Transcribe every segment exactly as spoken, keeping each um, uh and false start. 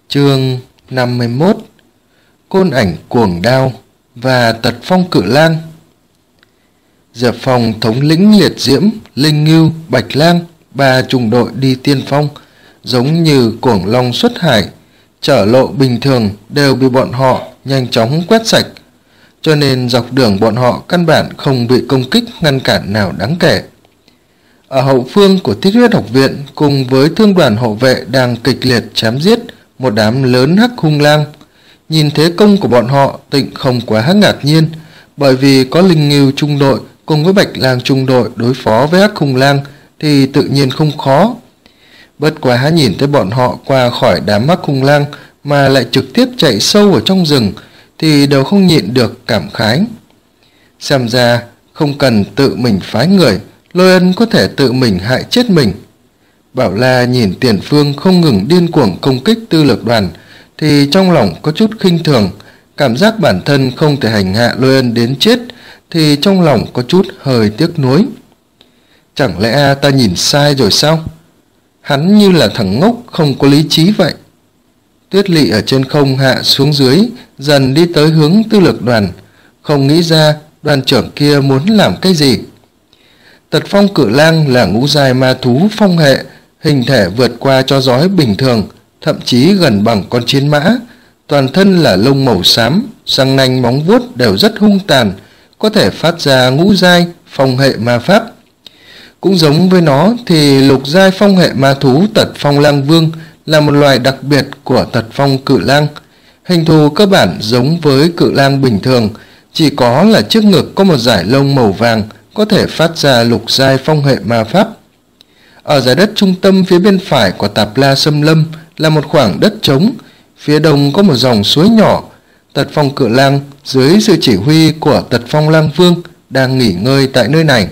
Chương năm mươi mốt. Côn ảnh cuồng đao và Tật Phong Cự Lang. Diệp Phong thống lĩnh liệt diễm, linh ngưu, bạch lang, ba trung đội đi tiên phong, giống như cuồng long xuất hải, trở lộ bình thường đều bị bọn họ nhanh chóng quét sạch, cho nên dọc đường bọn họ căn bản không bị công kích ngăn cản nào đáng kể. Ở hậu phương của Thiết Huyết Học Viện cùng với thương đoàn hộ vệ đang kịch liệt chém giết một đám lớn hắc hung lang. Nhìn thế công của bọn họ, Tịnh không quá ngạc nhiên, bởi vì có linh ngưu trung đội cùng với bạch lang trung đội đối phó với hắc hung lang thì tự nhiên không khó. Bất quá nhìn thấy bọn họ qua khỏi đám hắc hung lang mà lại trực tiếp chạy sâu ở trong rừng thì đều không nhịn được cảm khái. Xem ra không cần tự mình phái người, Lôi Ân có thể tự mình hại chết mình. Bảo La nhìn tiền phương không ngừng điên cuồng công kích tư lược đoàn thì trong lòng có chút khinh thường, cảm giác bản thân không thể hành hạ Lôi Ân đến chết thì trong lòng có chút hơi tiếc nuối. Chẳng lẽ ta nhìn sai rồi sao? Hắn như là thằng ngốc không có lý trí vậy. Tuyết Lị ở trên không hạ xuống dưới, dần đi tới hướng tư lược đoàn, không nghĩ ra đoàn trưởng kia muốn làm cái gì. Tật Phong Cự Lang là ngũ giai ma thú phong hệ, hình thể vượt qua cho giói bình thường, thậm chí gần bằng con chiến mã, toàn thân là lông màu xám, răng nanh móng vuốt đều rất hung tàn, có thể phát ra ngũ giai phong hệ ma pháp. Cũng giống với nó thì lục giai phong hệ ma thú Tật Phong Lang Vương là một loài đặc biệt của Tật Phong Cự Lang. Hình thù cơ bản giống với cự lang bình thường, chỉ có là trước ngực có một dải lông màu vàng, có thể phát ra lục giai phong hệ ma pháp. Ở giải đất trung tâm phía bên phải của Tạp La Xâm Lâm là một khoảng đất trống, phía đông có một dòng suối nhỏ. Tật Phong Cự Lang dưới sự chỉ huy của Tật Phong Lang Vương đang nghỉ ngơi tại nơi này.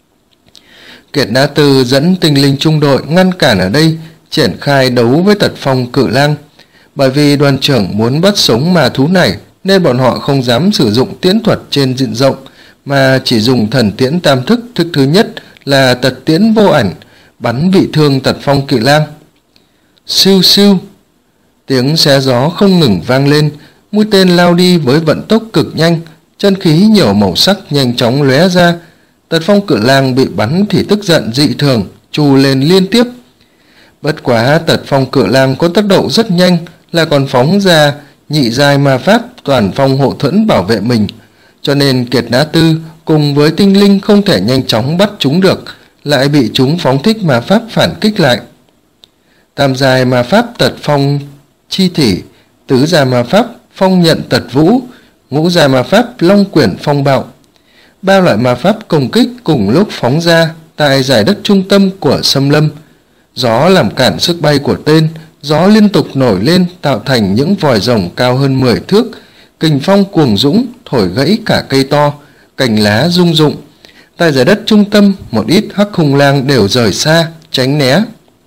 Kiệt Na Tư dẫn tinh linh trung đội ngăn cản ở đây, triển khai đấu với Tật Phong Cự Lang. Bởi vì đoàn trưởng muốn bắt sống ma thú này nên bọn họ không dám sử dụng tiễn thuật trên diện rộng, mà chỉ dùng thần tiễn tam thức, thức thứ nhất là tật tiễn vô ảnh, bắn bị thương Tật Phong Cự Lang. Siêu siêu, tiếng xé gió không ngừng vang lên, mũi tên lao đi với vận tốc cực nhanh, chân khí nhiều màu sắc nhanh chóng lóe ra. Tật Phong Cự Lang bị bắn thì tức giận dị thường, trù lên liên tiếp. Bất quá Tật Phong Cự Lang có tốc độ rất nhanh, là còn phóng ra nhị giai ma pháp toàn phong hộ thuẫn bảo vệ mình, cho nên Kiệt Na Tư cùng với tinh linh không thể nhanh chóng bắt chúng được, lại bị chúng phóng thích ma pháp phản kích lại. Tam giai ma pháp Tật Phong Chi Thỉ, tứ giai ma pháp Phong Nhận Tật Vũ, ngũ giai ma pháp Long Quyển Phong Bạo. Ba loại ma pháp công kích cùng lúc phóng ra tại giải đất trung tâm của xâm lâm. Gió làm cản sức bay của tên, gió liên tục nổi lên tạo thành những vòi rồng cao hơn mười thước, kình phong cuồng dũng thổi gãy cả cây to, cành lá rung rụng. Tại giải đất trung tâm, một ít hắc hung lang đều rời xa, tránh né.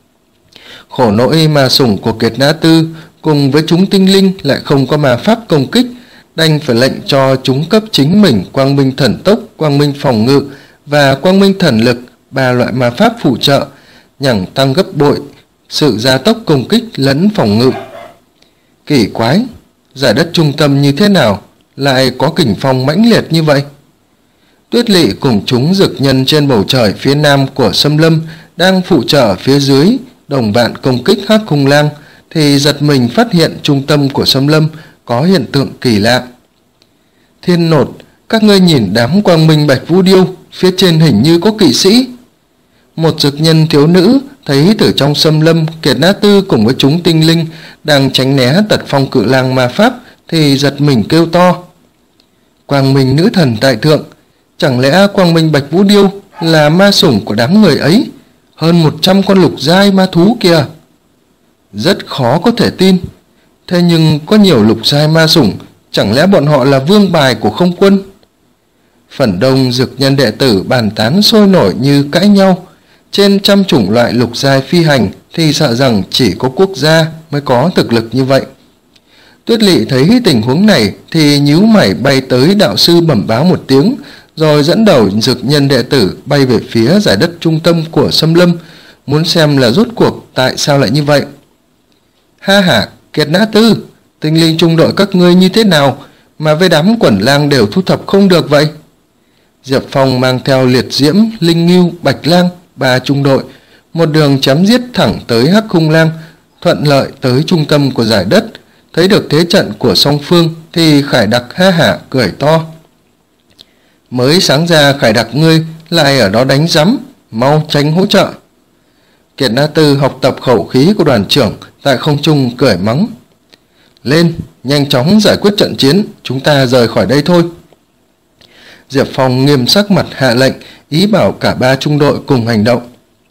Khổ nỗi ma sủng của Kiệt Na Tư cùng với chúng tinh linh lại không có ma pháp công kích, đành phải lệnh cho chúng cấp chính mình quang minh thần tốc, quang minh phòng ngự và quang minh thần lực, ba loại ma pháp phụ trợ, nhằm tăng gấp bội sự gia tốc công kích lẫn phòng ngự. Kỳ quái, giải đất trung tâm như thế nào lại có kình phong mãnh liệt như vậy? Tuyết Lị cùng chúng dực nhân trên bầu trời phía nam của xâm lâm đang phụ trợ phía dưới đồng bạn công kích hắc hung lang thì giật mình phát hiện trung tâm của xâm lâm có hiện tượng kỳ lạ. Thiên Nột, các ngươi nhìn đám quang minh bạch vũ điêu, phía trên hình như có kỵ sĩ. Một dực nhân thiếu nữ thấy từ trong xâm lâm Kiệt Na Tư cùng với chúng tinh linh đang tránh né Tật Phong Cự Lang ma pháp thì giật mình kêu to. Quang minh nữ thần tại thượng, chẳng lẽ quang minh bạch vũ điêu là ma sủng của đám người ấy, hơn một trăm con lục giai ma thú kìa. Rất khó có thể tin, thế nhưng có nhiều lục giai ma sủng, chẳng lẽ bọn họ là vương bài của không quân? Phần đông dực nhân đệ tử bàn tán sôi nổi như cãi nhau. Trên trăm chủng loại lục giai phi hành thì sợ rằng chỉ có quốc gia mới có thực lực như vậy. Tuyết Lị thấy tình huống này thì nhíu mày bay tới đạo sư bẩm báo một tiếng, rồi dẫn đầu dực nhân đệ tử bay về phía giải đất trung tâm của xâm lâm, muốn xem là rốt cuộc tại sao lại như vậy. Ha ha, Kiệt Nã Tư, tinh linh trung đội các ngươi như thế nào mà với đám quẩn lang đều thu thập không được vậy? Diệp Phong mang theo Liệt Diễm, Linh Ngưu, Bạch Lang, ba trung đội, một đường chém giết thẳng tới Hắc Hung Lang, thuận lợi tới trung tâm của giải đất. Thấy được thế trận của song phương thì Khải Đặc ha hả cười to. Mới sáng ra Khải Đặc ngươi lại ở đó đánh rắm, mau tránh hỗ trợ. Kiệt Nã Tư học tập khẩu khí của đoàn trưởng tại không trung cười mắng. Lên, nhanh chóng giải quyết trận chiến, chúng ta rời khỏi đây thôi. Diệp Phong nghiêm sắc mặt hạ lệnh, ý bảo cả ba trung đội cùng hành động.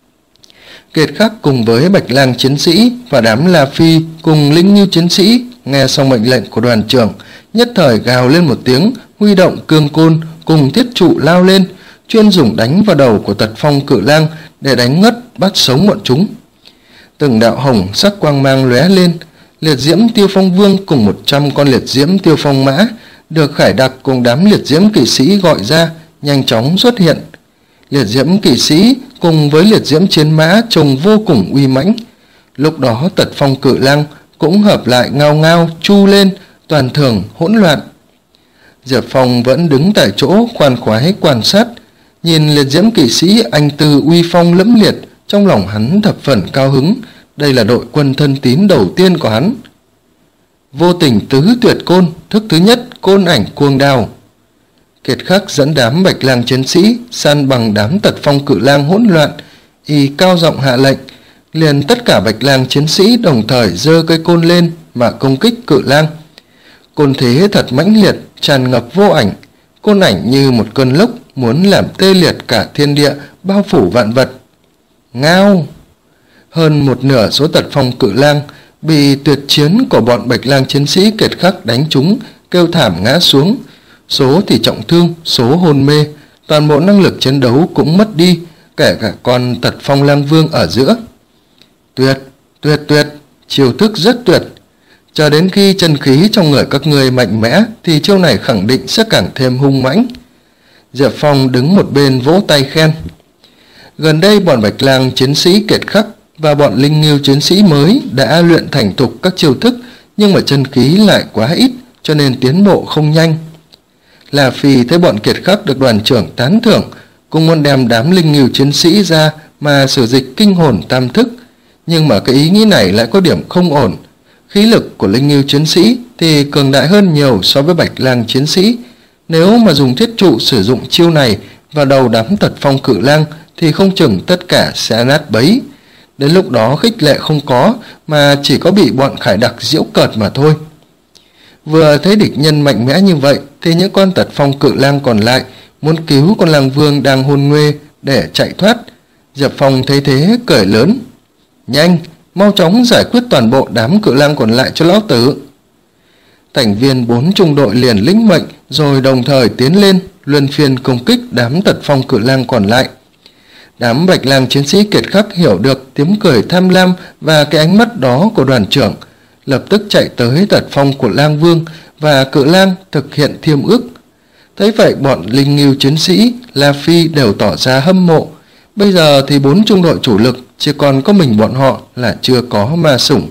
Kiệt Khắc cùng với Bạch Lang chiến sĩ và đám La Phi cùng Linh Ngưu chiến sĩ nghe xong mệnh lệnh của đoàn trưởng, nhất thời gào lên một tiếng, huy động cương côn cùng thiết trụ lao lên, chuyên dùng đánh vào đầu của Tật Phong Cự Lang để đánh ngất bắt sống bọn chúng. Từng đạo hồng sắc quang mang lóe lên, Liệt Diễm Tiêu Phong Vương cùng một trăm con Liệt Diễm Tiêu Phong Mã được Khải Đặc cùng đám Liệt Diễm kỵ sĩ gọi ra nhanh chóng xuất hiện. Liệt Diễm kỵ sĩ cùng với Liệt Diễm chiến mã trông vô cùng uy mãnh. Lúc đó Tật Phong Cự Lang cũng hợp lại ngao ngao chu lên, toàn thường hỗn loạn. Diệp Phong vẫn đứng tại chỗ khoan khoái quan sát, nhìn Liệt Diễm kỵ sĩ anh tư uy phong lẫm liệt, trong lòng hắn thập phần cao hứng. Đây là đội quân thân tín đầu tiên của hắn. Vô tình tứ tuyệt côn, thức thứ nhất, côn ảnh cuồng đao. Kiệt Khắc dẫn đám Bạch Lang chiến sĩ săn bằng đám Tật Phong Cự Lang hỗn loạn, y cao giọng hạ lệnh, liền tất cả Bạch Lang chiến sĩ đồng thời giơ cây côn lên mà công kích Cự Lang. Côn thế thật mãnh liệt, tràn ngập vô ảnh, côn ảnh như một cơn lốc muốn làm tê liệt cả thiên địa, bao phủ vạn vật. Ngao! Hơn một nửa số Tật Phong Cự Lang bị tuyệt chiến của bọn Bạch Lang chiến sĩ Kiệt Khắc đánh trúng, kêu thảm ngã xuống. Số thì trọng thương, số hôn mê, toàn bộ năng lực chiến đấu cũng mất đi, kể cả con Tật Phong Lang Vương ở giữa. Tuyệt, tuyệt tuyệt, chiêu thức rất tuyệt. Chờ đến khi chân khí trong người các người mạnh mẽ thì chiêu này khẳng định sẽ càng thêm hung mãnh. Diệp Phong đứng một bên vỗ tay khen. Gần đây bọn Bạch Lang chiến sĩ Kiệt Khắc và bọn Linh Ngưu chiến sĩ mới đã luyện thành thục các chiêu thức, nhưng mà chân khí lại quá ít cho nên tiến bộ không nhanh. La Phi thấy bọn Kiệt Khắc được đoàn trưởng tán thưởng, cùng muốn đem đám Linh Ngưu chiến sĩ ra mà sử dịch kinh hồn tam thức, nhưng mà cái ý nghĩ này lại có điểm không ổn. Khí lực của Linh Ngưu chiến sĩ thì cường đại hơn nhiều so với Bạch Lang chiến sĩ. Nếu mà dùng thiết trụ sử dụng chiêu này vào đầu đám Tật Phong Cự Lang thì không chừng tất cả sẽ nát bấy. Đến lúc đó khích lệ không có, mà chỉ có bị bọn Khải Đặc giễu cợt mà thôi. Vừa thấy địch nhân mạnh mẽ như vậy thì những con Tật Phong Cự Lang còn lại muốn cứu con Lang Vương đang hôn mê để chạy thoát. Diệp Phong thấy thế cười lớn. Nhanh, mau chóng giải quyết toàn bộ đám Cự Lang còn lại cho lão tử. Thành viên bốn trung đội liền lĩnh mệnh rồi đồng thời tiến lên luân phiên công kích đám Tật Phong Cự Lang còn lại. Đám Bạch Lang chiến sĩ Kiệt Khắc hiểu được tiếng cười tham lam và cái ánh mắt đó của đoàn trưởng, lập tức chạy tới Tật Phong của Lang Vương và Cự Lang thực hiện thiêm ước. Thấy vậy bọn Linh Ngưu chiến sĩ La Phi đều tỏ ra hâm mộ. Bây giờ thì bốn trung đội chủ lực chỉ còn có mình bọn họ là chưa có ma sủng.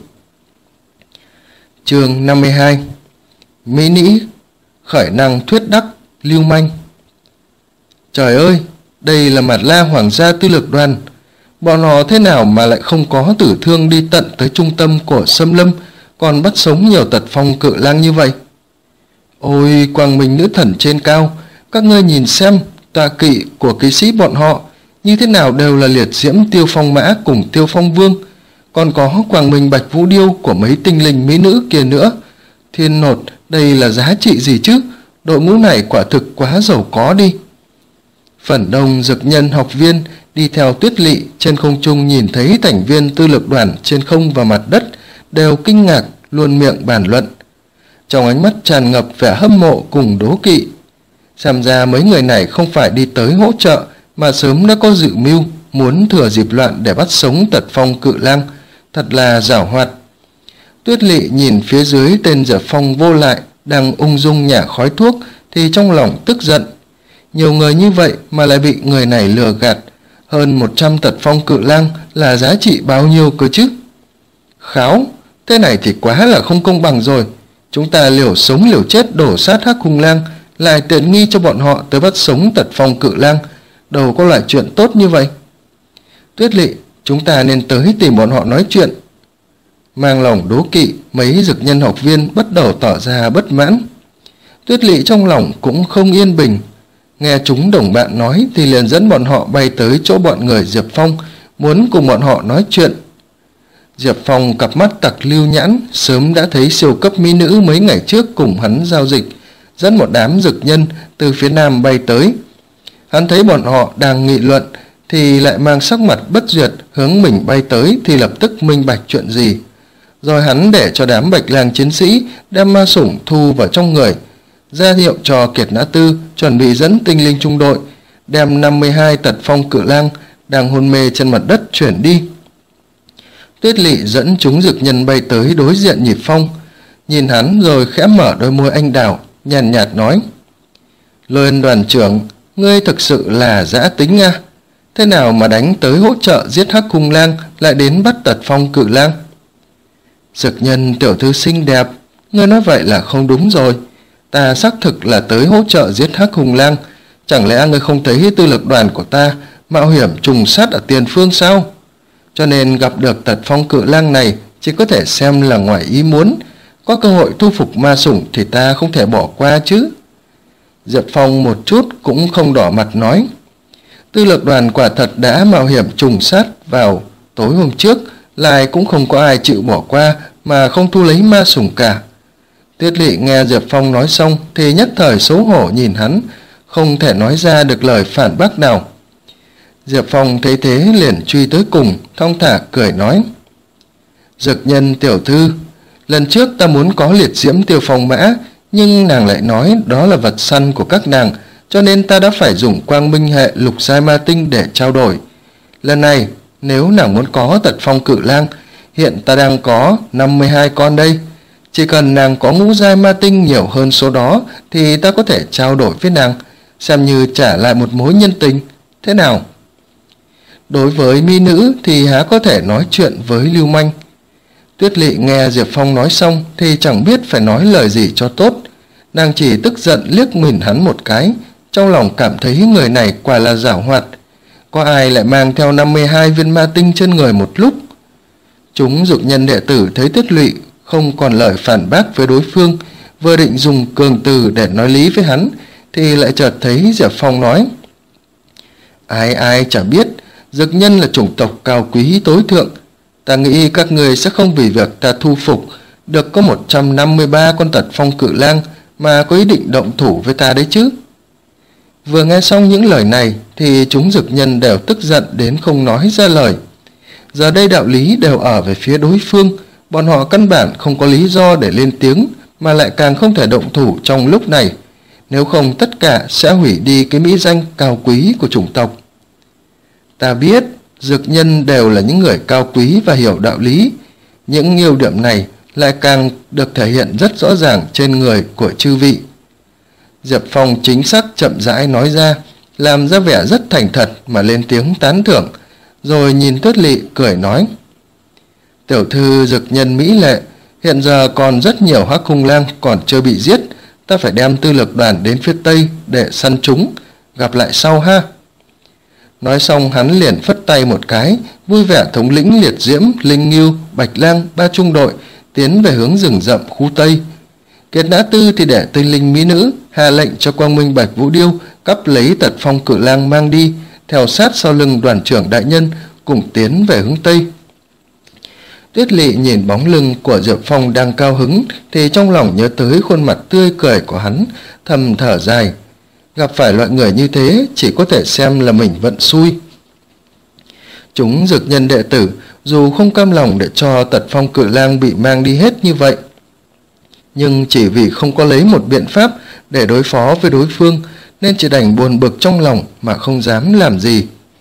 Chương năm mươi hai. Mỹ Nĩ khởi năng thuyết đắc lưu manh. Trời ơi, đây là Mạt La Hoàng gia tư lược đoàn. Bọn họ thế nào mà lại không có tử thương đi tận tới trung tâm của Sâm Lâm, còn bắt sống nhiều Tật Phong Cự Lang như vậy? Ôi, quang minh nữ thần trên cao, các ngươi nhìn xem, tọa kỵ của kỵ sĩ bọn họ như thế nào đều là Liệt Diễm Tiêu Phong Mã cùng Tiêu Phong Vương, còn có quang minh Bạch Vũ Điêu của mấy tinh linh mỹ nữ kia nữa. Thiên nột, đây là giá trị gì chứ? Đội ngũ này quả thực quá giàu có đi. Phần đông dực nhân học viên đi theo Tuyết Lị trên không trung nhìn thấy thành viên tư lực đoàn trên không và mặt đất đều kinh ngạc, luôn miệng bàn luận. Trong ánh mắt tràn ngập vẻ hâm mộ cùng đố kỵ. Xem ra mấy người này không phải đi tới hỗ trợ mà sớm đã có dự mưu muốn thừa dịp loạn để bắt sống Tật Phong Cự Lang, thật là giảo hoạt. Tuyết Lị nhìn phía dưới tên Diệp Phong vô lại đang ung dung nhả khói thuốc thì trong lòng tức giận. Nhiều người như vậy mà lại bị người này lừa gạt. Hơn một trăm Tật Phong Cự Lang là giá trị bao nhiêu cơ chứ? Kháo, Thế này thì quá là không công bằng rồi. Chúng ta liều sống liều chết đổ sát Hắc Hùng Lang, lại tiện nghi cho bọn họ tới bắt sống Tật Phong Cự Lang, đâu có loại chuyện tốt như vậy. Tuyết Lỵ, chúng ta nên tới tìm bọn họ nói chuyện. Mang lòng đố kỵ, mấy dực nhân học viên bắt đầu tỏ ra bất mãn. Tuyết Lỵ trong lòng cũng không yên bình, nghe chúng đồng bạn nói thì liền dẫn bọn họ bay tới chỗ bọn người Diệp Phong, muốn cùng bọn họ nói chuyện. Diệp Phong cặp mắt tặc lưu nhãn, sớm đã thấy siêu cấp mỹ nữ mấy ngày trước cùng hắn giao dịch, dẫn một đám dực nhân từ phía nam bay tới. Hắn thấy bọn họ đang nghị luận thì lại mang sắc mặt bất duyệt hướng mình bay tới, thì lập tức minh bạch chuyện gì. Rồi hắn để cho đám Bạch Lang chiến sĩ đem ma sủng thu vào trong người, ra hiệu cho Kiệt Nã Tư chuẩn bị dẫn tinh linh trung đội, đem năm mươi hai Tật Phong Cự Lang đang hôn mê trên mặt đất chuyển đi. Tuyết Lỵ dẫn chúng dực nhân bay tới đối diện Nhịp Phong, nhìn hắn rồi khẽ mở đôi môi anh đào, nhàn nhạt, nhạt nói: Lôi Ân đoàn trưởng, ngươi thực sự là dã tính à? Thế nào mà đánh tới hỗ trợ giết Hắc Hùng Lang lại đến bắt Tật Phong Cự Lang? Dực nhân tiểu thư xinh đẹp, ngươi nói vậy là không đúng rồi. Ta xác thực là tới hỗ trợ giết Hắc Hùng Lang, chẳng lẽ ngươi không thấy tư lực đoàn của ta mạo hiểm trùng sát ở tiền phương sao? Cho nên gặp được Tật Phong Cự Lang này chỉ có thể xem là ngoài ý muốn, có cơ hội thu phục ma sủng thì ta không thể bỏ qua chứ. Diệp Phong một chút cũng không đỏ mặt nói: Tư lực đoàn quả thật đã mạo hiểm trùng sát vào tối hôm trước, lại cũng không có ai chịu bỏ qua mà không thu lấy ma sủng cả. Tuyết Lỵ nghe Diệp Phong nói xong thì nhất thời xấu hổ nhìn hắn, không thể nói ra được lời phản bác nào. Diệp Phong thấy thế liền truy tới cùng, thong thả cười nói: Dực nhân tiểu thư, lần trước ta muốn có liệt diễm tiêu phong mã, nhưng nàng lại nói đó là vật săn của các nàng, cho nên ta đã phải dùng quang minh hệ lục giai ma tinh để trao đổi. Lần này nếu nàng muốn có Tật Phong Cự Lang, hiện ta đang có năm mươi hai con đây, chỉ cần nàng có ngũ giai ma tinh nhiều hơn số đó thì ta có thể trao đổi với nàng, xem như trả lại một mối nhân tình. Thế nào? Đối với mỹ nữ thì há có thể nói chuyện với lưu manh. Tuyết Lỵ nghe Diệp Phong nói xong thì chẳng biết phải nói lời gì cho tốt. Nàng chỉ tức giận liếc nhìn hắn một cái, trong lòng cảm thấy người này quả là giảo hoạt. Có ai lại mang theo năm mươi hai viên ma tinh trên người một lúc? Chúng dực nhân đệ tử thấy Tuyết Lỵ không còn lời phản bác với đối phương, vừa định dùng cường từ để nói lý với hắn thì lại chợt thấy Diệp Phong nói: Ai ai chả biết, dực nhân là chủng tộc cao quý tối thượng. Ta nghĩ các người sẽ không vì việc ta thu phục được có một trăm năm mươi ba con Tật Phong Cự Lang mà có ý định động thủ với ta đấy chứ. Vừa nghe xong những lời này thì chúng dực nhân đều tức giận đến không nói ra lời. Giờ đây đạo lý đều ở về phía đối phương, bọn họ căn bản không có lý do để lên tiếng, mà lại càng không thể động thủ trong lúc này, nếu không tất cả sẽ hủy đi cái mỹ danh cao quý của chủng tộc. Ta biết dực nhân đều là những người cao quý và hiểu đạo lý, những ưu điểm này lại càng được thể hiện rất rõ ràng trên người của chư vị. Diệp Phong chính xác chậm rãi nói ra, làm ra vẻ rất thành thật mà lên tiếng tán thưởng, rồi nhìn Tuyết Lỵ cười nói: Tiểu thư dực nhân mỹ lệ, hiện giờ còn rất nhiều Hắc Hùng Lang còn chưa bị giết, ta phải đem tư lực đoàn đến phía tây để săn chúng, gặp lại sau ha. Nói xong hắn liền phất tay một cái, vui vẻ thống lĩnh liệt diễm, linh ngưu, bạch lang ba trung đội tiến về hướng rừng rậm khu tây. Kiệt Nã Tư thì để tinh linh mỹ nữ hạ lệnh cho Quang Minh Bạch Vũ Điêu cắp lấy Tật Phong Cự Lang mang đi, theo sát sau lưng đoàn trưởng đại nhân cùng tiến về hướng tây. Tuyết Lỵ nhìn bóng lưng của Diệp Phong đang cao hứng thì trong lòng nhớ tới khuôn mặt tươi cười của hắn, thầm thở dài. Gặp phải loại người như thế chỉ có thể xem là mình vận xui. Chúng dực nhân đệ tử dù không cam lòng để cho Tật Phong Cự Lang bị mang đi hết như vậy, nhưng chỉ vì không có lấy một biện pháp để đối phó với đối phương nên chỉ đành buồn bực trong lòng mà không dám làm gì.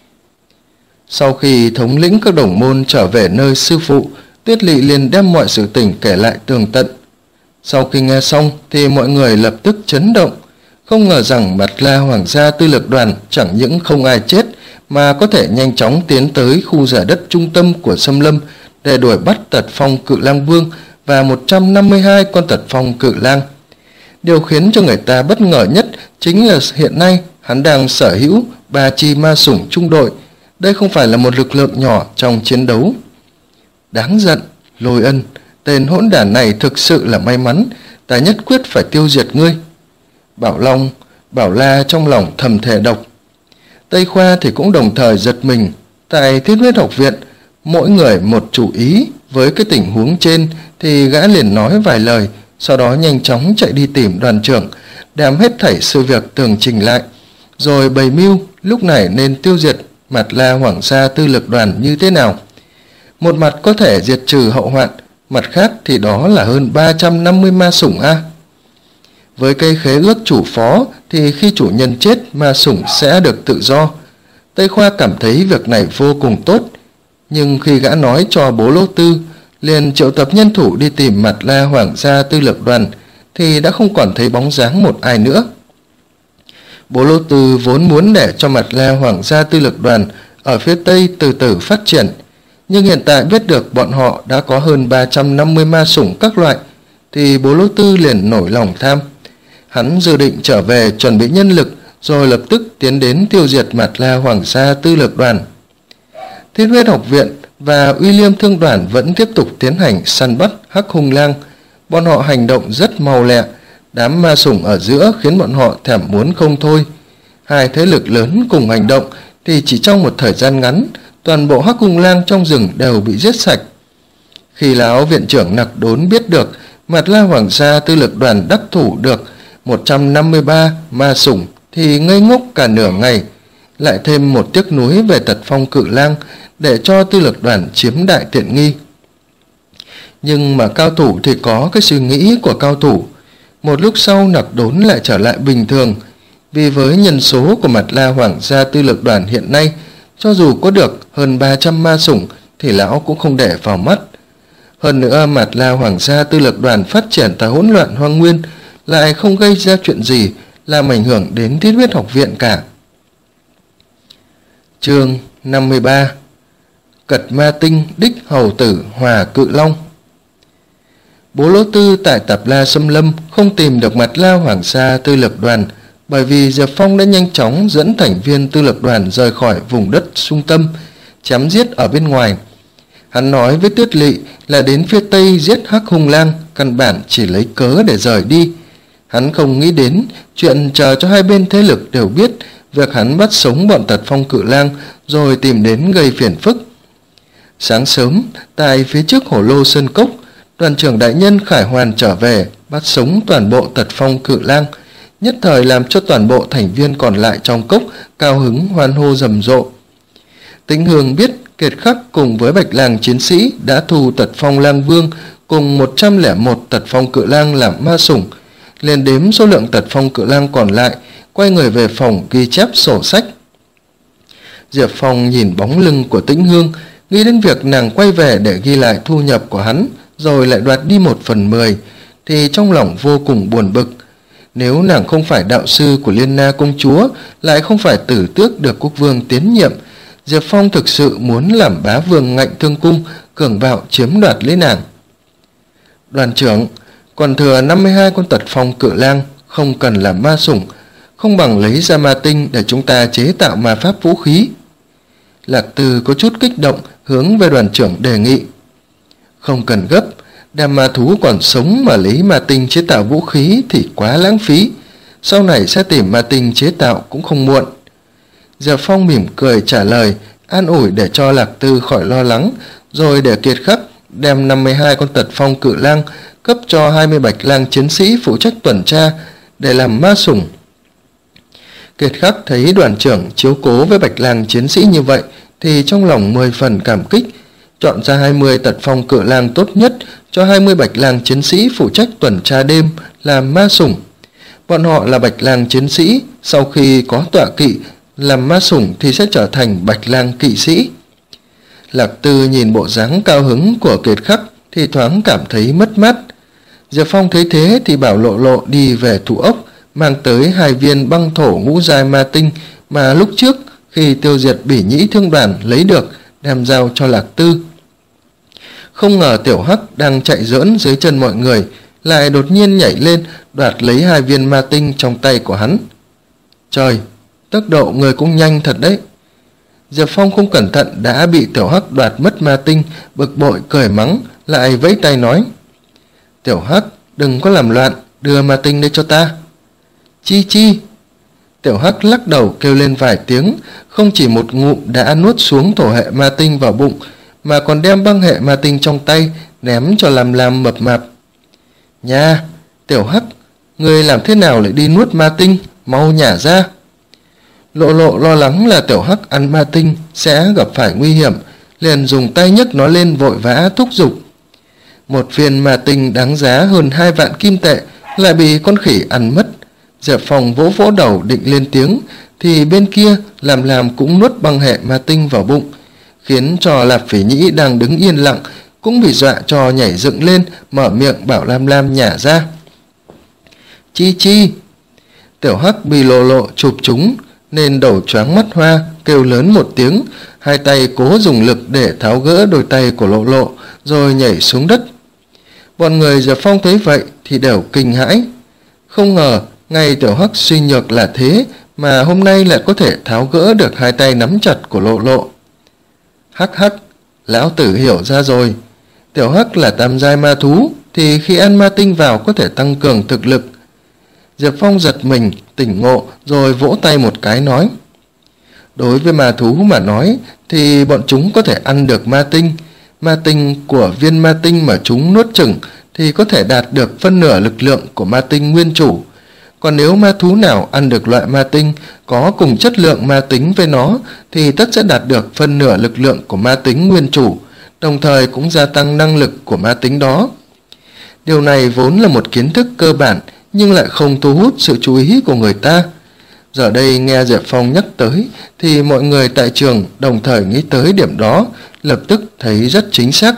Sau khi thống lĩnh các đồng môn trở về nơi sư phụ, Tuyết Lỵ liền đem mọi sự tình kể lại tường tận. Sau khi nghe xong thì mọi người lập tức chấn động, không ngờ rằng Bạt La Hoàng gia tư lực đoàn chẳng những không ai chết mà có thể nhanh chóng tiến tới khu giải đất trung tâm của xâm lâm để đuổi bắt Tật Phong Cự Lang Vương và một trăm năm mươi hai con Tật Phong Cự Lang. Điều khiến cho người ta bất ngờ nhất chính là hiện nay hắn đang sở hữu ba chi ma sủng trung đội. Đây không phải là một lực lượng nhỏ trong chiến đấu. Đáng giận, Lôi Ân, tên hỗn đản này thực sự là may mắn, ta nhất quyết phải tiêu diệt ngươi. Bảo Long, Bảo La trong lòng thầm thề độc. Tây Khoa thì cũng đồng thời giật mình. Tại Thiết Huyết Học Viện, mỗi người một chủ ý. Với cái tình huống trên thì gã liền nói vài lời, sau đó nhanh chóng chạy đi tìm đoàn trưởng, đem hết thảy sự việc tường trình lại, rồi bày mưu lúc này nên tiêu diệt Mạt La Hoàng Sa Tư Lực Đoàn như thế nào. Một mặt có thể diệt trừ hậu hoạn, mặt khác thì đó là hơn ba trăm năm mươi ma sủng a. Với cây khế ước chủ phó thì khi chủ nhân chết, ma sủng sẽ được tự do. Tây Khoa cảm thấy việc này vô cùng tốt, nhưng khi gã nói cho Bố Lỗ Tư liền triệu tập nhân thủ đi tìm Mạt La Hoàng Gia Tư Lực Đoàn thì đã không còn thấy bóng dáng một ai nữa. Bố Lỗ Tư vốn muốn để cho Mạt La Hoàng Gia Tư Lực Đoàn ở phía Tây từ từ phát triển, nhưng hiện tại biết được bọn họ đã có hơn ba trăm năm mươi ma sủng các loại thì Bố Lỗ Tư liền nổi lòng tham. Hắn dự định trở về chuẩn bị nhân lực rồi lập tức tiến đến tiêu diệt Mạt La Hoàng Gia Tư Lực Đoàn. Thiết Huyết Học Viện và Uy Liêm Thương Đoàn vẫn tiếp tục tiến hành săn bắt Hắc Hung Lang. Bọn họ hành động rất mau lẹ, đám ma sủng ở giữa khiến bọn họ thèm muốn không thôi. Hai thế lực lớn cùng hành động thì chỉ trong một thời gian ngắn, toàn bộ Hắc Hung Lang trong rừng đều bị giết sạch. Khi lão viện trưởng Nặc Đốn biết được Mạt La Hoàng Gia Tư Lực Đoàn đắc thủ được một trăm năm mươi ba ma sủng thì ngây ngốc cả nửa ngày, lại thêm một tiếc nuối về Tật Phong Cự Lang để cho Tư Lực Đoàn chiếm đại tiện nghi. Nhưng mà cao thủ thì có cái suy nghĩ của cao thủ. Một lúc sau Nặc Đốn lại trở lại bình thường, vì với nhân số của Mạt La Hoàng Gia Tư Lực Đoàn hiện nay, cho dù có được hơn ba trăm ma sủng thì lão cũng không để vào mắt. Hơn nữa Mạt La Hoàng Gia Tư Lực Đoàn phát triển tại hỗn loạn hoang nguyên lại không gây ra chuyện gì làm ảnh hưởng đến Thiết Huyết Học Viện cả. Chương năm mươi ba. Cật Ma Tinh đích hầu tử Hòa Cự Long. Bố Lỗ Tư tại Tạp La Xâm Lâm không tìm được Mạt La Hoàng Gia Tư Lực Đoàn, bởi vì Diệp Phong đã nhanh chóng dẫn thành viên Tư Lực Đoàn rời khỏi vùng đất trung tâm, chém giết ở bên ngoài. Hắn nói với Tuyết Lỵ là đến phía Tây giết Hắc Hung Lang, căn bản chỉ lấy cớ để rời đi. Hắn không nghĩ đến chuyện chờ cho hai bên thế lực đều biết việc hắn bắt sống bọn Tật Phong Cự Lang rồi tìm đến gây phiền phức. Sáng sớm, tại phía trước Hổ Lô Sơn Cốc, đoàn trưởng đại nhân Khải Hoàn trở về, bắt sống toàn bộ Tật Phong Cự Lang, nhất thời làm cho toàn bộ thành viên còn lại trong cốc cao hứng hoan hô rầm rộ. Tĩnh Hương biết Kiệt Khắc cùng với Bạch Lang chiến sĩ đã thu Tật Phong Lang Vương cùng một trăm lẻ một Tật Phong Cự Lang làm ma sủng, liền đếm số lượng Tật Phong Cự Lang còn lại, quay người về phòng ghi chép sổ sách. Diệp Phong nhìn bóng lưng của Tĩnh Hương, nghĩ đến việc nàng quay về để ghi lại thu nhập của hắn rồi lại đoạt đi một phần mười thì trong lòng vô cùng buồn bực. Nếu nàng không phải đạo sư của Liên Na công chúa, lại không phải tử tước được quốc vương tiến nhiệm, Diệp Phong thực sự muốn làm bá vương Ngạnh Thương Cung cường bạo chiếm đoạt lấy nàng. Đoàn trưởng, còn thừa năm mươi hai con Tật Phong Cự Lang, không cần làm ma sủng, không bằng lấy ra ma tinh để chúng ta chế tạo ma pháp vũ khí. Lạc Tư có chút kích động hướng về đoàn trưởng đề nghị. Không cần gấp, đem ma thú còn sống mà lấy ma tinh chế tạo vũ khí thì quá lãng phí, sau này sẽ tìm ma tinh chế tạo cũng không muộn. Diệp Phong mỉm cười trả lời, an ủi để cho Lạc Tư khỏi lo lắng, rồi để Kiệt Khắc đem năm mươi hai con Tật Phong Cự Lang cấp cho hai mươi Bạch Lang chiến sĩ phụ trách tuần tra để làm ma sủng. Kiệt Khắc thấy đoàn trưởng chiếu cố với Bạch Lang chiến sĩ như vậy thì trong lòng mười phần cảm kích, chọn ra hai mươi Tật Phong Cự Lang tốt nhất cho hai mươi Bạch Lang chiến sĩ phụ trách tuần tra đêm làm ma sủng. Bọn họ là Bạch Lang chiến sĩ, sau khi có tọa kỵ làm ma sủng thì sẽ trở thành Bạch Lang kỵ sĩ. Lạc Tư nhìn bộ dáng cao hứng của Kiệt Khắc thì thoáng cảm thấy mất mát. Diệp Phong thấy thế thì bảo Lộ Lộ đi về thủ ốc, mang tới hai viên băng thổ ngũ giai ma tinh mà lúc trước khi tiêu diệt Bỉ Nhĩ Thương Đoàn lấy được, đem giao cho Lạc Tư. Không ngờ Tiểu Hắc đang chạy giỡn dưới chân mọi người lại đột nhiên nhảy lên đoạt lấy hai viên ma tinh trong tay của hắn. Trời, tốc độ người cũng nhanh thật đấy. Diệp Phong không cẩn thận đã bị Tiểu Hắc đoạt mất ma tinh, bực bội cười mắng, lại vẫy tay nói: Tiểu Hắc, đừng có làm loạn, đưa ma tinh đây cho ta. Chi chi. Tiểu Hắc lắc đầu kêu lên vài tiếng, không chỉ một ngụm đã nuốt xuống thổ hệ ma tinh vào bụng, mà còn đem băng hệ ma tinh trong tay ném cho Lam Lam mập mạp. Nha, Tiểu Hắc, ngươi làm thế nào lại đi nuốt ma tinh, mau nhả ra. Lộ Lộ lo lắng là Tiểu Hắc ăn ma tinh sẽ gặp phải nguy hiểm, liền dùng tay nhấc nó lên vội vã thúc giục. Một viên ma tinh đáng giá hơn hai vạn kim tệ lại bị con khỉ ăn mất. Diệp Phong vỗ vỗ đầu định lên tiếng, thì bên kia Lam Lam cũng nuốt băng hệ ma tinh vào bụng, khiến cho Lạp Phỉ Nhĩ đang đứng yên lặng cũng bị dọa cho nhảy dựng lên, mở miệng bảo Lam Lam nhả ra. Chi chi. Tiểu Hắc bị Lộ Lộ chụp trúng nên đầu choáng mắt hoa, kêu lớn một tiếng, hai tay cố dùng lực để tháo gỡ đôi tay của Lộ Lộ rồi nhảy xuống đất. Bọn người Diệp Phong thấy vậy thì đều kinh hãi. Không ngờ ngay Tiểu Hắc suy nhược là thế mà hôm nay lại có thể tháo gỡ được hai tay nắm chặt của Lộ Lộ. Hắc hắc, lão tử hiểu ra rồi. Tiểu Hắc là tam giai ma thú, thì khi ăn ma tinh vào có thể tăng cường thực lực. Diệp Phong giật mình, tỉnh ngộ rồi vỗ tay một cái nói: Đối với ma thú mà nói thì bọn chúng có thể ăn được ma tinh. Ma tinh của viên ma tinh mà chúng nuốt chửng thì có thể đạt được phân nửa lực lượng của ma tinh nguyên chủ. Còn nếu ma thú nào ăn được loại ma tinh có cùng chất lượng ma tính với nó thì tất sẽ đạt được phân nửa lực lượng của ma tính nguyên chủ, đồng thời cũng gia tăng năng lực của ma tính đó. Điều này vốn là một kiến thức cơ bản nhưng lại không thu hút sự chú ý của người ta. Giờ đây nghe Diệp Phong nhắc tới thì mọi người tại trường đồng thời nghĩ tới điểm đó, lập tức thấy rất chính xác.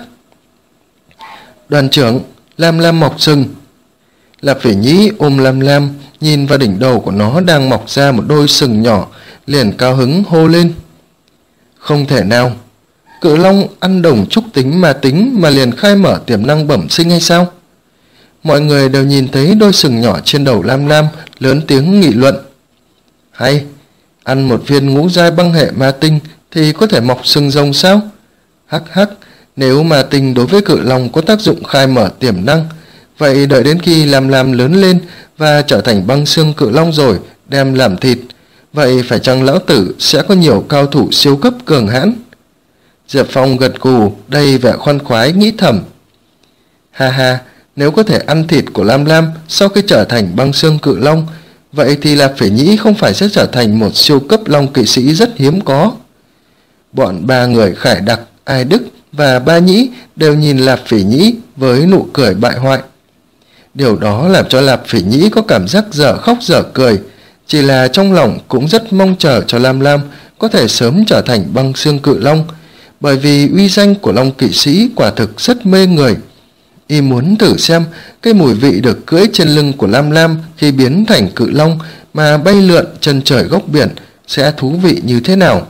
Đoàn trưởng, Lam Lam mọc sừng. Lạp Phỉ Nhĩ ôm Lam Lam, nhìn vào đỉnh đầu của nó đang mọc ra một đôi sừng nhỏ, liền cao hứng hô lên: Không thể nào, Cự Long ăn đồng trúc tính ma tính mà liền khai mở tiềm năng bẩm sinh hay sao? Mọi người đều nhìn thấy đôi sừng nhỏ trên đầu Lam Lam, lớn tiếng nghị luận. Hay, ăn một viên ngũ giai băng hệ ma tinh thì có thể mọc sừng rồng sao? Hắc hắc, nếu ma tinh đối với Cự Long có tác dụng khai mở tiềm năng, vậy đợi đến khi Lam Lam lớn lên và trở thành băng xương Cự Long rồi đem làm thịt, vậy phải chăng lão tử sẽ có nhiều cao thủ siêu cấp cường hãn? Diệp Phong gật gù đầy vẻ khoan khoái nghĩ thầm. Ha ha, nếu có thể ăn thịt của Lam Lam sau khi trở thành băng xương Cự Long, vậy thì Lạp Phỉ Nhĩ không phải sẽ trở thành một siêu cấp long kỵ sĩ rất hiếm có. Bọn ba người Khải Đặc, Ai Đức và Ba Nhĩ đều nhìn Lạp Phỉ Nhĩ với nụ cười bại hoại. Điều đó làm cho Lạp Phỉ Nhĩ có cảm giác dở khóc dở cười, chỉ là trong lòng cũng rất mong chờ cho Lam Lam có thể sớm trở thành băng xương Cự Long, bởi vì uy danh của long kỵ sĩ quả thực rất mê người. Y muốn thử xem cái mùi vị được cưỡi trên lưng của Lam Lam khi biến thành Cự Long mà bay lượn chân trời góc biển sẽ thú vị như thế nào.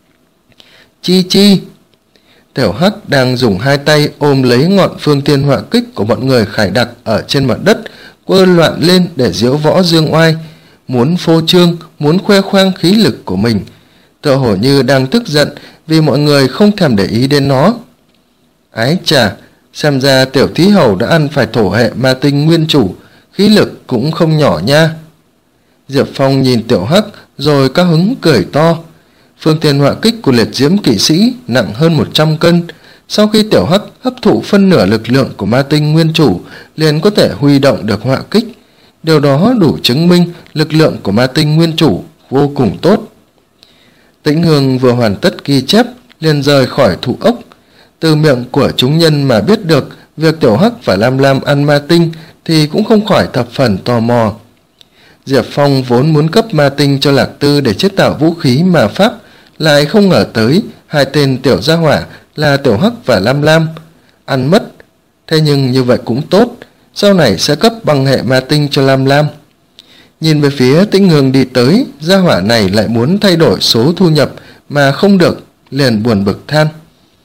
Chi chi. Tiểu Hắc đang dùng hai tay ôm lấy ngọn phương thiên họa kích của bọn người Khải Đặc ở trên mặt đất, quơ loạn lên để diễu võ dương oai, muốn phô trương, muốn khoe khoang khí lực của mình, tựa hồ như đang tức giận vì mọi người không thèm để ý đến nó. Ái chà, xem ra tiểu thí hầu đã ăn phải thổ hệ ma tinh nguyên chủ, khí lực cũng không nhỏ nha. Diệp Phong nhìn Tiểu Hắc rồi cao hứng cười to. Phương thiên họa kích của liệt diễm kỵ sĩ nặng hơn một trăm cân, sau khi Tiểu Hắc hấp thụ phân nửa lực lượng của ma tinh nguyên chủ liền có thể huy động được họa kích. Điều đó đủ chứng minh lực lượng của ma tinh nguyên chủ vô cùng tốt. Tĩnh Hương vừa hoàn tất ghi chép liền rời khỏi thụ ốc. Từ miệng của chúng nhân mà biết được việc Tiểu Hắc và Lam Lam ăn ma tinh thì cũng không khỏi thập phần tò mò. Diệp Phong vốn muốn cấp ma tinh cho Lạc Tư để chế tạo vũ khí ma pháp, lại không ngờ tới hai tên tiểu gia hỏa là Tiểu Hắc và Lam Lam ăn mất. Thế nhưng như vậy cũng tốt, sau này sẽ cấp băng hệ ma tinh cho Lam Lam. Nhìn về phía Tĩnh Hương đi tới, gia hỏa này lại muốn thay đổi số thu nhập mà không được, liền buồn bực than.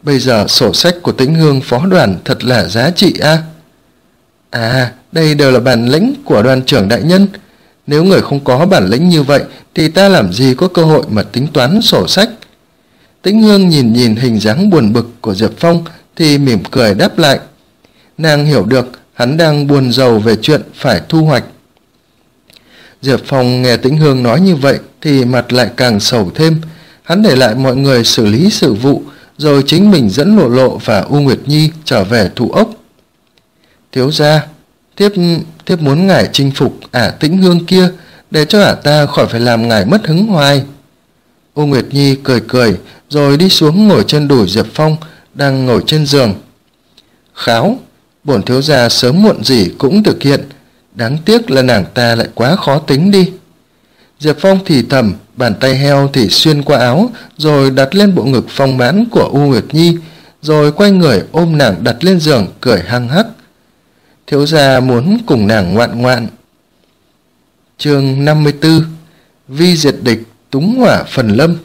Bây giờ sổ sách của Tĩnh Hương phó đoàn thật là giá trị a. À? à, đây đều là bản lĩnh của đoàn trưởng đại nhân. Nếu người không có bản lĩnh như vậy thì ta làm gì có cơ hội mà tính toán sổ sách. Tĩnh Hương nhìn nhìn hình dáng buồn bực của Diệp Phong thì mỉm cười đáp lại. Nàng hiểu được hắn đang buồn rầu về chuyện phải thu hoạch. Diệp Phong nghe Tĩnh Hương nói như vậy thì mặt lại càng sầu thêm. Hắn để lại mọi người xử lý sự vụ, rồi chính mình dẫn Lộ Lộ và U Nguyệt Nhi trở về Thủ Ốc. Thiếu gia, thiếp thiếp muốn ngài chinh phục ả Tĩnh Hương kia, để cho ả ta khỏi phải làm ngài mất hứng hoài. U Nguyệt Nhi cười cười, rồi đi xuống ngồi trên đùi Diệp Phong đang ngồi trên giường. Kháo, bổn thiếu gia sớm muộn gì cũng thực hiện, đáng tiếc là nàng ta lại quá khó tính đi. Diệp Phong thì thầm, bàn tay heo thì xuyên qua áo, rồi đặt lên bộ ngực phong mãn của U Nguyệt Nhi, rồi quay người ôm nàng đặt lên giường, cười hăng hắc. Thiếu gia muốn cùng nàng ngoạn ngoạn. Chương năm mươi tư. Vi diệt địch, túng hỏa phần lâm.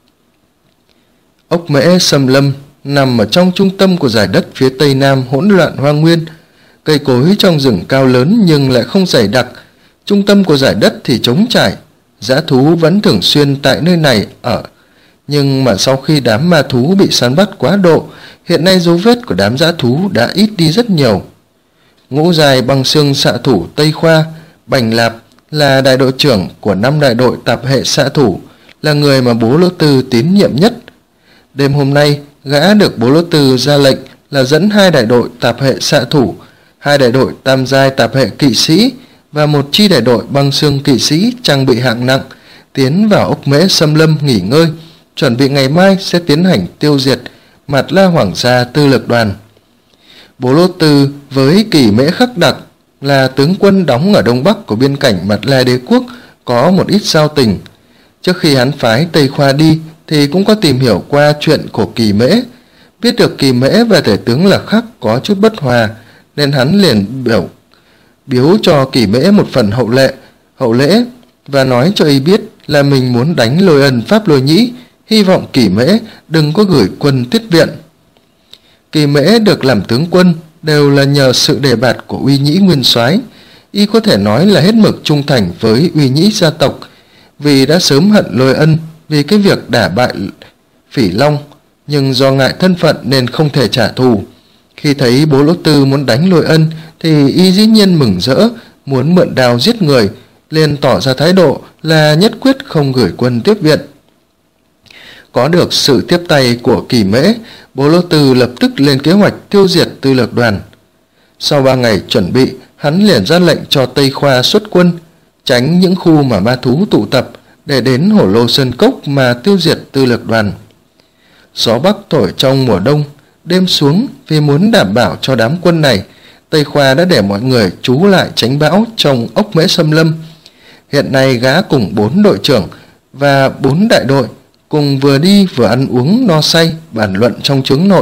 Ốc Mễ Sâm Lâm nằm ở trong trung tâm của dải đất phía tây nam hỗn loạn hoang nguyên. Cây cối trong rừng cao lớn nhưng lại không dày đặc. Trung tâm của dải đất thì trống trải. Dã thú vẫn thường xuyên tại nơi này ở. Nhưng mà sau khi đám ma thú bị săn bắt quá độ, hiện nay dấu vết của đám dã thú đã ít đi rất nhiều. Ngũ Dài Băng Xương xạ thủ Tây Khoa Bành Lạp là đại đội trưởng của năm đại đội tạp hệ xạ thủ, là người mà Bố Lỗ Tư tín nhiệm nhất. Đêm hôm nay, gã được Bố Lỗ Tư ra lệnh là dẫn hai đại đội tạp hệ xạ thủ, hai đại đội tam giai tạp hệ kỵ sĩ và một chi đại đội băng xương kỵ sĩ trang bị hạng nặng tiến vào Ốc Mễ Sâm Lâm nghỉ ngơi, chuẩn bị ngày mai sẽ tiến hành tiêu diệt Mạt La Hoàng gia tư lực đoàn. Bố Lỗ Tư với Kỳ Mễ Khắc Đặc là tướng quân đóng ở đông bắc của biên cảnh Mạt La đế quốc có một ít giao tình. Trước khi hắn phái Tây Khoa đi thì cũng có tìm hiểu qua chuyện của Kỳ Mễ, biết được Kỳ Mễ và thể tướng là Khắc có chút bất hòa, nên hắn liền biểu biếu cho Kỳ Mễ một phần hậu lệ hậu lễ và nói cho y biết là mình muốn đánh Lôi Ân Pháp Lôi Nhĩ, hy vọng Kỳ Mễ đừng có gửi quân tiếp viện. Kỳ Mễ được làm tướng quân đều là nhờ sự đề bạt của Uy Nhĩ nguyên soái, y có thể nói là hết mực trung thành với Uy Nhĩ gia tộc, vì đã sớm hận Lôi Ân vì cái việc đả bại Phỉ Long, nhưng do ngại thân phận nên không thể trả thù. Khi thấy Bố Lỗ Tư muốn đánh Lôi Ân thì y dĩ nhiên mừng rỡ, muốn mượn đao giết người, liền tỏ ra thái độ là nhất quyết không gửi quân tiếp viện. Có được sự tiếp tay của Kỳ Mễ, Bố Lỗ Tư lập tức lên kế hoạch tiêu diệt tư lược đoàn. Sau ba ngày chuẩn bị, hắn liền ra lệnh cho Tây Khoa xuất quân, tránh những khu mà ma thú tụ tập, để đến Hổ Lô Sơn Cốc mà tiêu diệt tư lược đoàn. Gió bắc thổi trong mùa đông, đêm xuống, vì muốn đảm bảo cho đám quân này, Tây Khoa đã để mọi người trú lại tránh bão trong Ốc Mễ Sâm Lâm. Hiện nay gã cùng bốn đội trưởng và bốn đại đội cùng vừa đi vừa ăn uống no say, bàn luận trong chướng nội.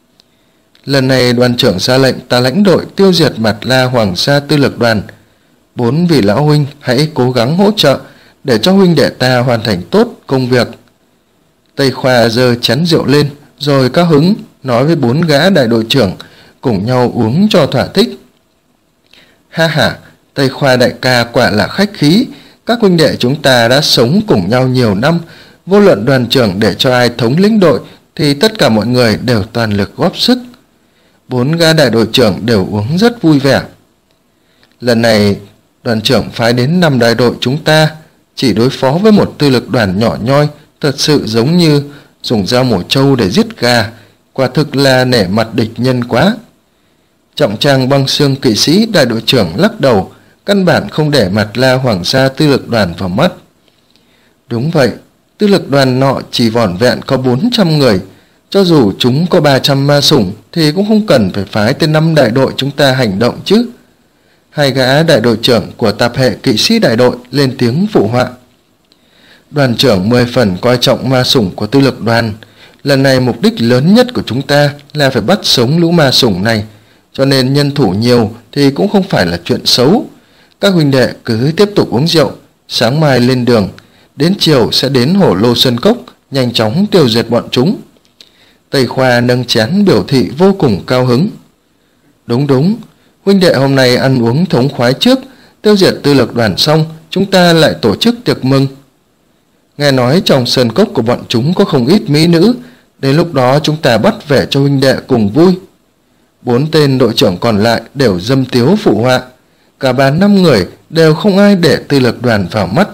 Lần này đoàn trưởng ra lệnh ta lãnh đội tiêu diệt Mạt La Hoàng gia tư lực đoàn. Bốn vị lão huynh hãy cố gắng hỗ trợ để cho huynh đệ ta hoàn thành tốt công việc. Tây Khoa giơ chén rượu lên, rồi cao hứng nói với bốn gã đại đội trưởng cùng nhau uống cho thỏa thích. Ha ha, Tây Khoa đại ca quả là khách khí, các huynh đệ chúng ta đã sống cùng nhau nhiều năm, vô luận đoàn trưởng để cho ai thống lĩnh đội thì tất cả mọi người đều toàn lực góp sức. Bốn gã đại đội trưởng đều uống rất vui vẻ. Lần này đoàn trưởng phái đến năm đại đội chúng ta, chỉ đối phó với một tư lực đoàn nhỏ nhoi, thật sự giống như dùng dao mổ trâu để giết gà, quả thực là nể mặt địch nhân quá. Trọng trang Băng Xương kỵ sĩ đại đội trưởng lắc đầu, căn bản không để Mạt La Hoàng gia tư lực đoàn vào mắt. Đúng vậy, tư lực đoàn nọ chỉ vỏn vẹn có bốn trăm người, cho dù chúng có ba trăm ma sủng thì cũng không cần phải phái tới năm đại đội chúng ta hành động chứ. Hai gã đại đội trưởng của tạp hệ kỵ sĩ đại đội lên tiếng phụ họa. Đoàn trưởng mười phần coi trọng ma sủng của tư lực đoàn, lần này mục đích lớn nhất của chúng ta là phải bắt sống lũ ma sủng này, cho nên nhân thủ nhiều thì cũng không phải là chuyện xấu. Các huynh đệ cứ tiếp tục uống rượu, sáng mai lên đường, đến chiều sẽ đến Hổ Lô Sơn Cốc, nhanh chóng tiêu diệt bọn chúng. Tây Khoa nâng chén biểu thị vô cùng cao hứng. Đúng đúng, huynh đệ hôm nay ăn uống thống khoái trước, tiêu diệt Tư Lược Đoàn xong, chúng ta lại tổ chức tiệc mừng. Nghe nói trong sơn cốc của bọn chúng có không ít mỹ nữ, đến lúc đó chúng ta bắt về cho huynh đệ cùng vui. Bốn tên đội trưởng còn lại đều dâm tiếu phụ họa, cả ba năm người đều không ai để Tư Lược Đoàn vào mắt.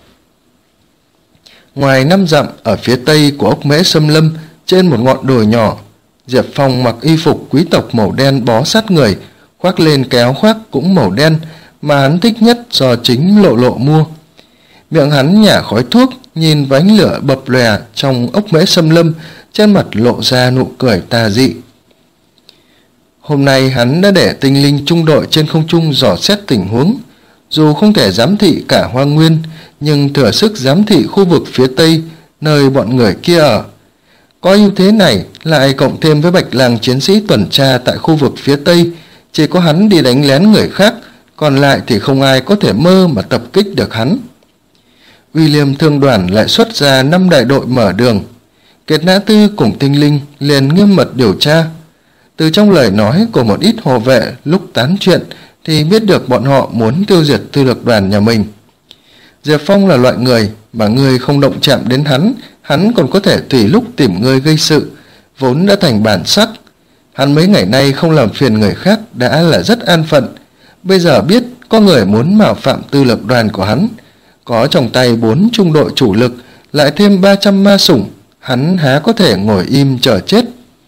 Ngoài năm dặm ở phía tây của ốc Mễ Xâm Lâm, trên một ngọn đồi nhỏ, Diệp Phong mặc y phục quý tộc màu đen bó sát người, khoác lên cái áo khoác cũng màu đen mà hắn thích nhất do chính Lộ Lộ mua. Miệng hắn nhả khói thuốc, nhìn vào ánh lửa bập lòe trong ốc Mễ Xâm Lâm, trên mặt lộ ra nụ cười tà dị. Hôm nay hắn đã để tinh linh trung đội trên không trung dò xét tình huống, dù không thể giám thị cả Hoang Nguyên, nhưng thừa sức giám thị khu vực phía tây nơi bọn người kia ở. Có ưu thế này lại cộng thêm với Bạch Lang chiến sĩ tuần tra tại khu vực phía tây, chỉ có hắn đi đánh lén người khác, còn lại thì không ai có thể mơ mà tập kích được hắn. William thương đoàn lại xuất ra năm đại đội mở đường. Kiệt Nã Tư cùng tinh linh liền nghiêm mật điều tra. Từ trong lời nói của một ít hộ vệ lúc tán chuyện thì biết được bọn họ muốn tiêu diệt Tư Lược Đoàn nhà mình. Diệp Phong là loại người mà người không động chạm đến hắn, hắn còn có thể tùy lúc tìm người gây sự, vốn đã thành bản sắc. Hắn mấy ngày nay không làm phiền người khác đã là rất an phận. Bây giờ biết có người muốn mạo phạm Tư Lược Đoàn của hắn, có trong tay bốn trung đội chủ lực, lại thêm ba trăm ma sủng, hắn há có thể ngồi im chờ chết.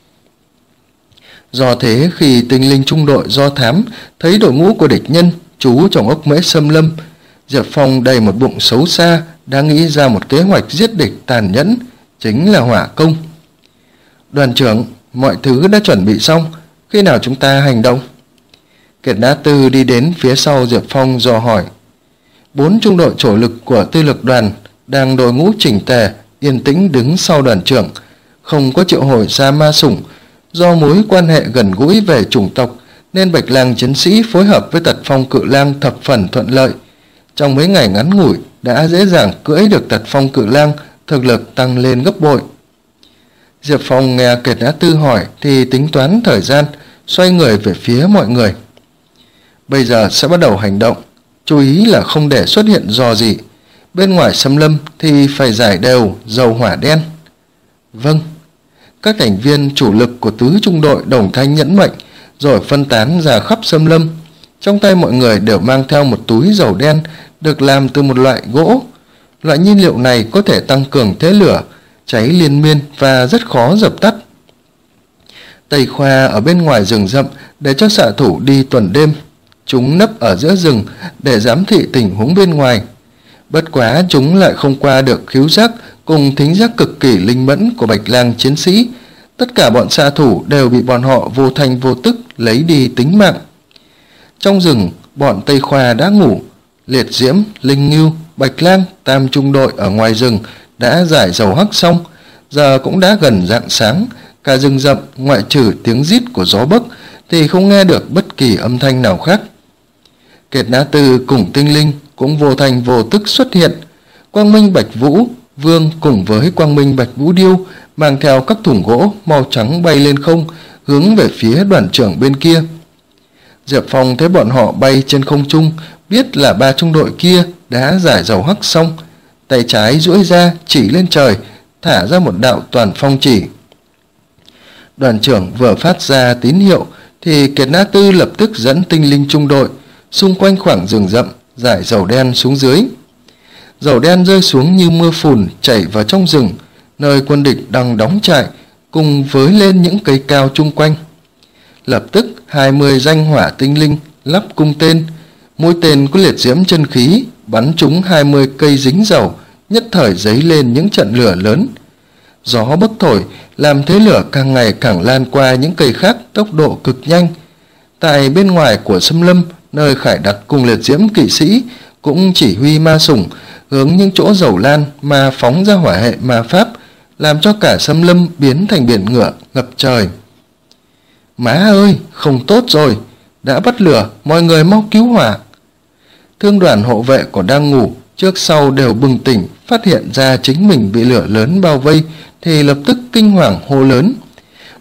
Do thế khi tinh linh trung đội do thám thấy đội ngũ của địch nhân trú trong ốc Mễ Xâm Lâm, Diệp Phong đầy một bụng xấu xa đã nghĩ ra một kế hoạch giết địch tàn nhẫn, chính là hỏa công. Đoàn trưởng, mọi thứ đã chuẩn bị xong, khi nào chúng ta hành động? Kiệt Nã Tư đi đến phía sau Diệp Phong dò hỏi. Bốn trung đội chủ lực của Tư Lược Đoàn đang đội ngũ chỉnh tề, yên tĩnh đứng sau đoàn trưởng, không có triệu hồi ra ma sủng. Do mối quan hệ gần gũi về chủng tộc nên Bạch Lang chiến sĩ phối hợp với Tật Phong Cự Lang thập phần thuận lợi. Trong mấy ngày ngắn ngủi đã dễ dàng cưỡi được Tật Phong Cự Lang, thực lực tăng lên gấp bội. Diệp Phong nghe Kiệt Nã Tư hỏi thì tính toán thời gian, xoay người về phía mọi người. Bây giờ sẽ bắt đầu hành động, chú ý là không để xuất hiện rò rỉ. Bên ngoài xâm lâm thì phải giải đều dầu hỏa đen. Vâng. Các thành viên chủ lực của tứ trung đội đồng thanh nhẫn mệnh, rồi phân tán ra khắp xâm lâm. Trong tay mọi người đều mang theo một túi dầu đen được làm từ một loại gỗ. Loại nhiên liệu này có thể tăng cường thế lửa, cháy liên miên và rất khó dập tắt. Tây Khoa ở bên ngoài rừng rậm để cho xạ thủ đi tuần đêm. Chúng nấp ở giữa rừng để giám thị tình huống bên ngoài. Bất quá chúng lại không qua được khứu giác cùng thính giác cực kỳ linh mẫn của Bạch Lang chiến sĩ. Tất cả bọn xạ thủ đều bị bọn họ vô thanh vô tức lấy đi tính mạng. Trong rừng, bọn Tây Khoa đã ngủ. Liệt Diễm, Linh Ngưu, Bạch Lang, tam trung đội ở ngoài rừng đã giải dầu hắc xong. Giờ cũng đã gần rạng sáng, cả rừng rậm ngoại trừ tiếng rít của gió bấc thì không nghe được bất kỳ âm thanh nào khác. Kiệt Nã Tư cùng tinh linh cũng vô thành vô tức xuất hiện. Quang Minh Bạch Vũ Vương cùng với Quang Minh Bạch Vũ Điêu mang theo các thùng gỗ màu trắng bay lên không, hướng về phía đoàn trưởng bên kia. Diệp Phong thấy bọn họ bay trên không trung, biết là ba trung đội kia đã giải dầu hắc xong, tay trái duỗi ra chỉ lên trời, thả ra một đạo toàn phong chỉ. Đoàn trưởng vừa phát ra tín hiệu thì Kiệt Nã Tư lập tức dẫn tinh linh trung đội xung quanh khoảng rừng rậm giải dầu đen xuống dưới. Dầu đen rơi xuống như mưa phùn chảy vào trong rừng, nơi quân địch đang đóng trại, cùng với lên những cây cao chung quanh. Lập tức hai mươi danh hỏa tinh linh lắp cung tên, mũi tên có liệt diễm chân khí bắn trúng hai mươi cây dính dầu, nhất thời dấy lên những trận lửa lớn. Gió bấc thổi làm thế lửa càng ngày càng lan qua những cây khác tốc độ cực nhanh. Tại bên ngoài của xâm lâm, nơi Khải Đặc cùng liệt diễm kỵ sĩ cũng chỉ huy ma sủng hướng những chỗ dầu lan mà phóng ra hỏa hệ ma pháp, làm cho cả xâm lâm biến thành biển ngựa ngập trời. Má ơi, không tốt rồi, đã bắt lửa, mọi người mau cứu hỏa. Thương đoàn hộ vệ còn đang ngủ, trước sau đều bừng tỉnh, phát hiện ra chính mình bị lửa lớn bao vây thì lập tức kinh hoàng hô lớn.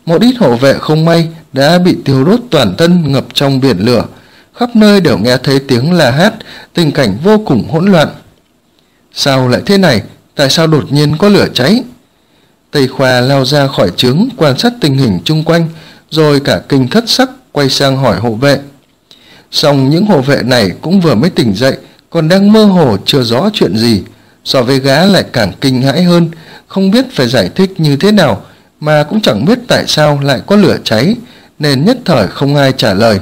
Một ít hộ vệ không may đã bị thiêu đốt toàn thân, ngập trong biển lửa, khắp nơi đều nghe thấy tiếng la hét, tình cảnh vô cùng hỗn loạn. Sao lại thế này? Tại sao đột nhiên có lửa cháy? Tây Khoa lao ra khỏi trướng quan sát tình hình chung quanh, rồi cả kinh thất sắc quay sang hỏi hộ vệ. Song những hộ vệ này cũng vừa mới tỉnh dậy, còn đang mơ hồ chưa rõ chuyện gì, so với gã lại càng kinh hãi hơn, không biết phải giải thích như thế nào, mà cũng chẳng biết tại sao lại có lửa cháy, nên nhất thời không ai trả lời.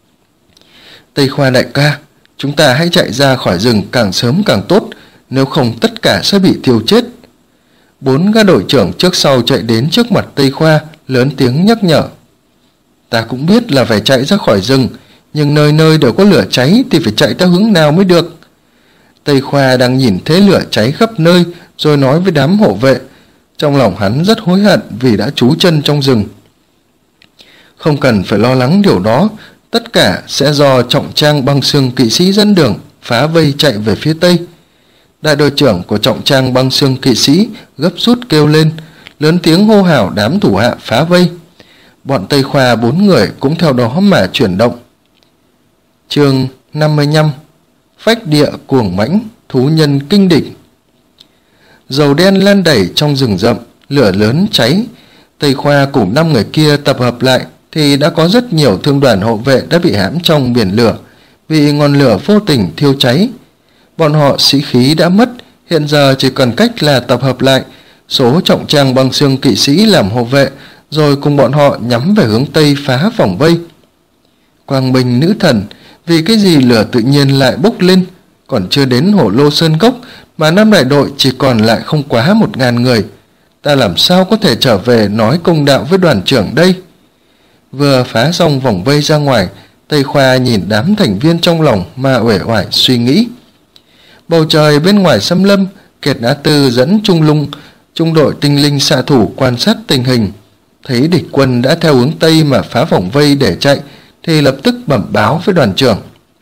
Tây Khoa đại ca, chúng ta hãy chạy ra khỏi rừng càng sớm càng tốt, nếu không tất cả sẽ bị thiêu chết. Bốn gã đội trưởng trước sau chạy đến trước mặt Tây Khoa, lớn tiếng nhắc nhở. Ta cũng biết là phải chạy ra khỏi rừng, nhưng nơi nơi đều có lửa cháy thì phải chạy theo hướng nào mới được. Tây Khoa đang nhìn thấy lửa cháy khắp nơi, rồi nói với đám hộ vệ. Trong lòng hắn rất hối hận vì đã trú chân trong rừng. Không cần phải lo lắng điều đó, tất cả sẽ do Trọng Trang Băng Xương kỵ sĩ dẫn đường phá vây chạy về phía tây. Đại đội trưởng của Trọng Trang Băng Xương kỵ sĩ gấp rút kêu lên, lớn tiếng hô hào đám thủ hạ phá vây. Bọn Tây Khoa bốn người cũng theo đó mà chuyển động. Chương năm mươi lăm. Phách địa cuồng mãnh, thú nhân kinh địch. Dầu đen lan đầy trong rừng rậm, lửa lớn cháy. Tây Khoa cùng năm người kia tập hợp lại thì đã có rất nhiều thương đoàn hộ vệ đã bị hãm trong biển lửa vì ngọn lửa vô tình thiêu cháy. Bọn họ sĩ khí đã mất, hiện giờ chỉ cần cách là tập hợp lại số Trọng Trang Băng Xương kỵ sĩ làm hộ vệ, rồi cùng bọn họ nhắm về hướng tây phá vòng vây. Quang Minh nữ thần, vì cái gì lửa tự nhiên lại bốc lên? Còn chưa đến Hổ Lô Sơn Cốc mà năm đại đội chỉ còn lại không quá một ngàn người. Ta làm sao có thể trở về nói công đạo với đoàn trưởng đây? Vừa phá xong vòng vây ra ngoài, Tây Khoa nhìn đám thành viên trong lòng mà uể oải suy nghĩ. Bầu trời bên ngoài xâm lâm, Kiệt Á Tư dẫn Trung Lung, trung đội tinh linh xạ thủ quan sát tình hình. Thấy địch quân đã theo hướng tây mà phá vòng vây để chạy, thì lập tức bẩm báo với đoàn trưởng.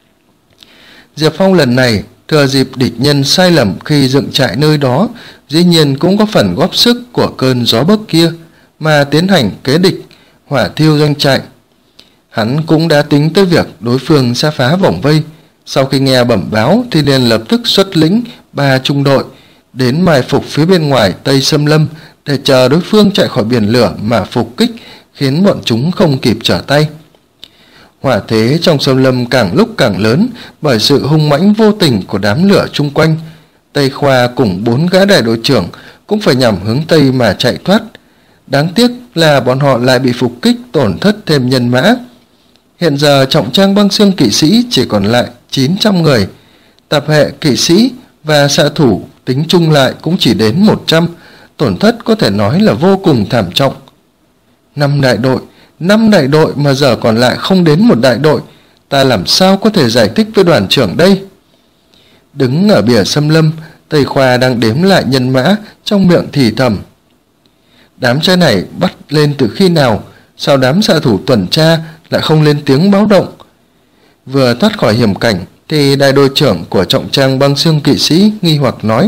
Diệp Phong lần này thừa dịp địch nhân sai lầm khi dựng trại nơi đó, dĩ nhiên cũng có phần góp sức của cơn gió bấc kia mà tiến hành kế địch hỏa thiêu doanh trại. Hắn cũng đã tính tới việc đối phương sẽ phá vòng vây. Sau khi nghe bẩm báo thì liền lập tức xuất lĩnh ba trung đội đến mai phục phía bên ngoài tây xâm lâm để chờ đối phương chạy khỏi biển lửa mà phục kích, khiến bọn chúng không kịp trở tay. Hỏa thế trong xâm lâm càng lúc càng lớn bởi sự hung mãnh vô tình của đám lửa chung quanh. Tây Khoa cùng bốn gã đại đội trưởng cũng phải nhằm hướng tây mà chạy thoát. Đáng tiếc là bọn họ lại bị phục kích, tổn thất thêm nhân mã. Hiện giờ Trọng Trang Băng Xương kỵ sĩ chỉ còn lại chín trăm người. Tập hệ kỵ sĩ và xạ thủ tính chung lại cũng chỉ đến một trăm, tổn thất có thể nói là vô cùng thảm trọng. Năm đại đội, năm đại đội mà giờ còn lại không đến một đại đội, ta làm sao có thể giải thích với đoàn trưởng đây? Đứng ở bìa xâm lâm, Tây Khoa đang đếm lại nhân mã, trong miệng thì thầm. Đám trai này bắt lên từ khi nào? Sao đám xạ thủ tuần tra lại không lên tiếng báo động? Vừa thoát khỏi hiểm cảnh thì đại đội trưởng của Trọng Trang Băng Xương kỵ sĩ nghi hoặc nói.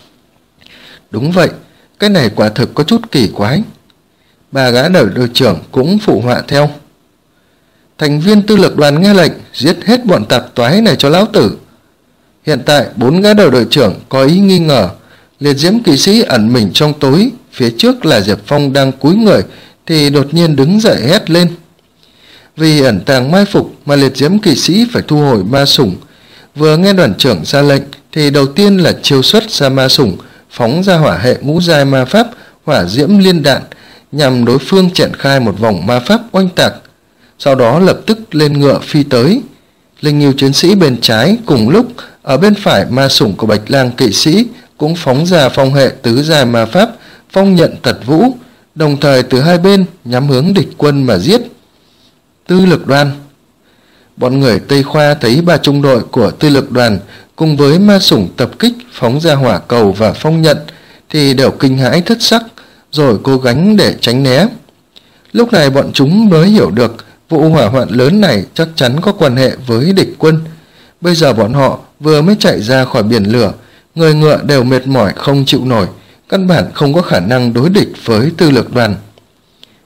Đúng vậy, cái này quả thực có chút kỳ quái. Ba gã đại đội trưởng cũng phụ họa theo. Thành viên tư lực đoàn nghe lệnh, giết hết bọn tạp toái này cho lão tử. Hiện tại bốn gã đại đội trưởng có ý nghi ngờ. Liệt diễm kỵ sĩ ẩn mình trong tối, phía trước là Diệp Phong đang cúi người thì đột nhiên đứng dậy hét lên. Vì ẩn tàng mai phục mà liệt diễm kỵ sĩ phải thu hồi ma sủng. Vừa nghe đoàn trưởng ra lệnh thì đầu tiên là chiêu xuất ra ma sủng, phóng ra hỏa hệ ngũ giai ma pháp hỏa diễm liên đạn, nhằm đối phương triển khai một vòng ma pháp oanh tạc. Sau đó lập tức lên ngựa phi tới. Linh Nghiêu chiến sĩ bên trái cùng lúc ở bên phải ma sủng của Bạch Lang kỵ sĩ cũng phóng ra phong hệ tứ giai ma pháp phong nhận tật vũ, đồng thời từ hai bên nhắm hướng địch quân mà giết. Tư lực đoàn. Bọn người Tây Khoa thấy ba trung đội của tư lực đoàn cùng với ma sủng tập kích phóng ra hỏa cầu và phong nhận thì đều kinh hãi thất sắc, rồi cố gắng để tránh né. Lúc này bọn chúng mới hiểu được vụ hỏa hoạn lớn này chắc chắn có quan hệ với địch quân. Bây giờ bọn họ vừa mới chạy ra khỏi biển lửa, người ngựa đều mệt mỏi không chịu nổi, căn bản không có khả năng đối địch với tư lực đoàn.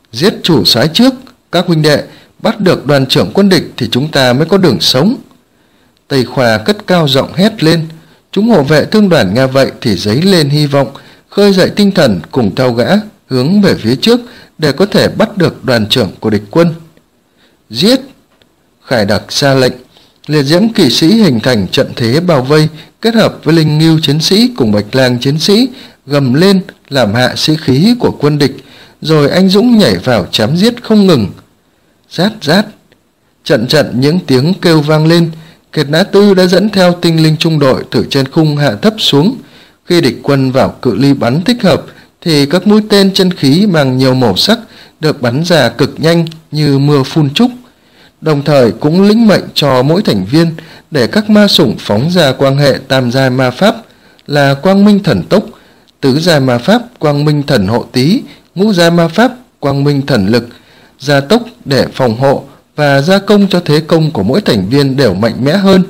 Giết chủ soái trước, các huynh đệ, bắt được đoàn trưởng quân địch thì chúng ta mới có đường sống. Tây Khoa cất cao giọng hét lên. Chúng hộ vệ thương đoàn nghe vậy thì dấy lên hy vọng, khơi dậy tinh thần cùng theo gã hướng về phía trước để có thể bắt được đoàn trưởng của địch quân. Giết! Khải Đặc ra lệnh. Liệt diễm kỵ sĩ hình thành trận thế bao vây, kết hợp với linh ngưu chiến sĩ cùng bạch lang chiến sĩ gầm lên làm hạ sĩ khí của quân địch, rồi anh dũng nhảy vào chém giết không ngừng. Rát rát! Trận trận những tiếng kêu vang lên. Kiệt Nã Tư đã dẫn theo tinh linh trung đội từ trên khung hạ thấp xuống. Khi địch quân vào cự ly bắn thích hợp thì các mũi tên chân khí mang nhiều màu sắc được bắn ra cực nhanh như mưa phun trúc, đồng thời cũng lĩnh mệnh cho mỗi thành viên để các ma sủng phóng ra quang hệ tam giai ma pháp là Quang Minh Thần Tốc, tứ giai ma pháp Quang Minh Thần Hộ Tý, ngũ giai ma pháp Quang Minh Thần Lực, gia tốc để phòng hộ và gia công cho thế công của mỗi thành viên đều mạnh mẽ hơn.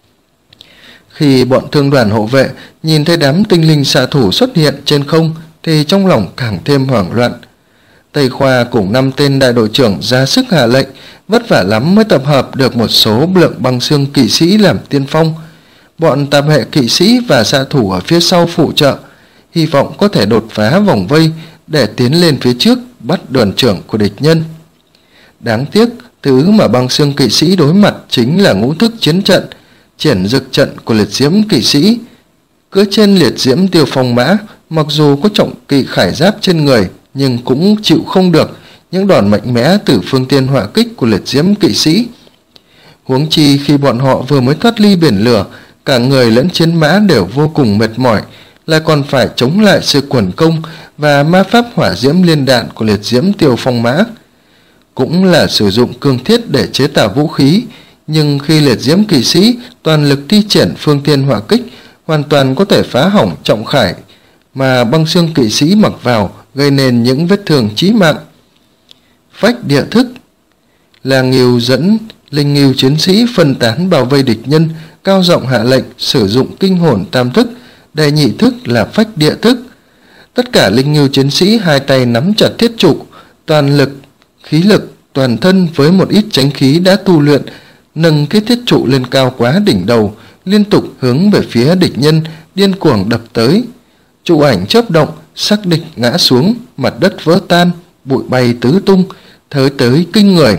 Khi bọn thương đoàn hộ vệ nhìn thấy đám tinh linh xạ thủ xuất hiện trên không thì trong lòng càng thêm hoảng loạn. Tây Khoa cùng năm tên đại đội trưởng ra sức hạ lệnh, vất vả lắm mới tập hợp được một số lượng băng xương kỵ sĩ làm tiên phong. Bọn tạp hệ kỵ sĩ và xạ thủ ở phía sau phụ trợ, hy vọng có thể đột phá vòng vây để tiến lên phía trước bắt đoàn trưởng của địch nhân. Đáng tiếc, thứ mà băng xương kỵ sĩ đối mặt chính là ngũ thức chiến trận, triển dực trận của liệt diễm kỵ sĩ. Cứ trên liệt diễm tiêu phong mã, mặc dù có trọng kỵ khải giáp trên người nhưng cũng chịu không được những đòn mạnh mẽ từ phương tiên hỏa kích của liệt diễm kỵ sĩ. Huống chi khi bọn họ vừa mới thoát ly biển lửa, cả người lẫn chiến mã đều vô cùng mệt mỏi, lại còn phải chống lại sự quần công và ma pháp hỏa diễm liên đạn của liệt diễm tiêu phong mã. Cũng là sử dụng cương thiết để chế tạo vũ khí, nhưng khi liệt diễm kỵ sĩ toàn lực thi triển phương tiên hỏa kích, hoàn toàn có thể phá hỏng trọng khải mà băng xương kỵ sĩ mặc vào, gây nên những vết thương chí mạng. Phách địa thức. Là Nghiêu dẫn linh nghiêu chiến sĩ phân tán bao vây địch nhân, cao giọng hạ lệnh sử dụng kinh hồn tam thức, đệ nhị thức là phách địa thức. Tất cả linh nghiêu chiến sĩ hai tay nắm chặt thiết trụ, toàn lực khí lực toàn thân với một ít chánh khí đã tu luyện, nâng cái thiết trụ lên cao quá đỉnh đầu, liên tục hướng về phía địch nhân điên cuồng đập tới. Trụ ảnh chớp động, sắc địch ngã xuống, mặt đất vỡ tan, bụi bay tứ tung, thới tới kinh người.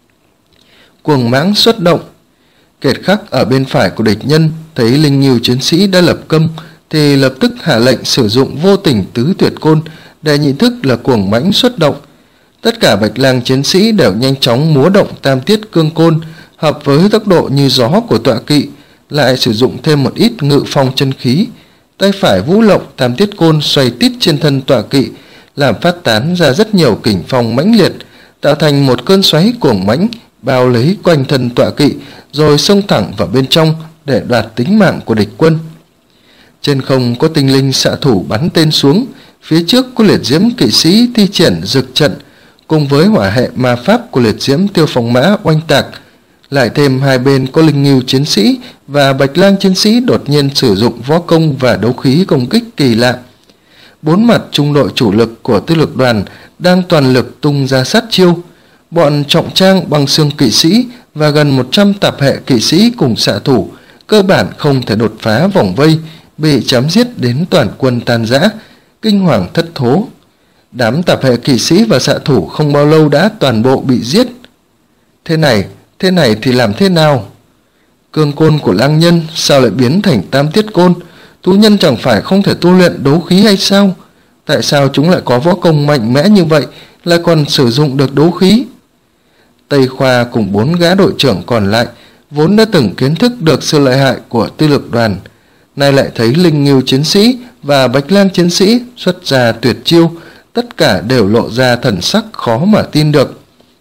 Cuồng mãng xuất động. Kiệt Khắc ở bên phải của địch nhân thấy linh nghiêu chiến sĩ đã lập công thì lập tức hạ lệnh sử dụng vô tình tứ tuyệt côn, đệ nhị thức là cuồng mãnh xuất động. Tất cả bạch lang chiến sĩ đều nhanh chóng múa động tam tiết cương côn, hợp với tốc độ như gió của tọa kỵ, lại sử dụng thêm một ít ngự phong chân khí. Tay phải vũ lộng tam tiết côn xoay tít trên thân tọa kỵ, làm phát tán ra rất nhiều kình phong mãnh liệt, tạo thành một cơn xoáy cuồng mãnh bao lấy quanh thân tọa kỵ, rồi xông thẳng vào bên trong để đoạt tính mạng của địch quân. Trên không có tinh linh xạ thủ bắn tên xuống, phía trước có liệt diễm kỵ sĩ thi triển dực trận, cùng với hỏa hệ ma pháp của liệt diễm tiêu phong mã oanh tạc. Lại thêm hai bên có linh nghiêu chiến sĩ và bạch lang chiến sĩ đột nhiên sử dụng võ công và đấu khí công kích kỳ lạ. Bốn mặt trung đội chủ lực của tư lược đoàn đang toàn lực tung ra sát chiêu. Bọn trọng trang băng xương kỵ sĩ và gần một trăm tạp hệ kỵ sĩ cùng xạ thủ cơ bản không thể đột phá vòng vây, bị chém giết đến toàn quân tan rã, kinh hoàng thất thố. Đám tạp hệ kỵ sĩ và xạ thủ không bao lâu đã toàn bộ bị giết. Thế này, thế này thì làm thế nào? Cương côn của lang nhân sao lại biến thành tam tiết côn? Thú nhân chẳng phải không thể tu luyện đấu khí hay sao? Tại sao chúng lại có võ công mạnh mẽ như vậy, lại còn sử dụng được đấu khí? Tây Khoa cùng bốn gã đội trưởng còn lại vốn đã từng kiến thức được sự lợi hại của tư lược đoàn, nay lại thấy linh nghiêu chiến sĩ và bạch lang chiến sĩ xuất ra tuyệt chiêu, tất cả đều lộ ra thần sắc khó mà tin được.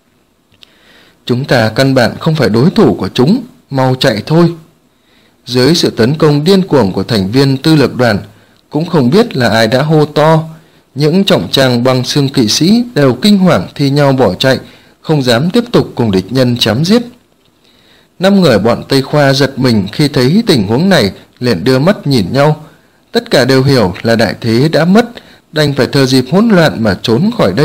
Chúng ta căn bản không phải đối thủ của chúng, mau chạy thôi. Dưới sự tấn công điên cuồng của thành viên tư lược đoàn, cũng không biết là ai đã hô to. Những trọng trang băng xương kỵ sĩ đều kinh hoàng thi nhau bỏ chạy, không dám tiếp tục cùng địch nhân chém giết. Năm người bọn Tây Khoa giật mình khi thấy tình huống này, liền đưa mắt nhìn nhau. Tất cả đều hiểu là đại thế đã mất, đành phải thừa dịp hỗn loạn mà trốn khỏi đây.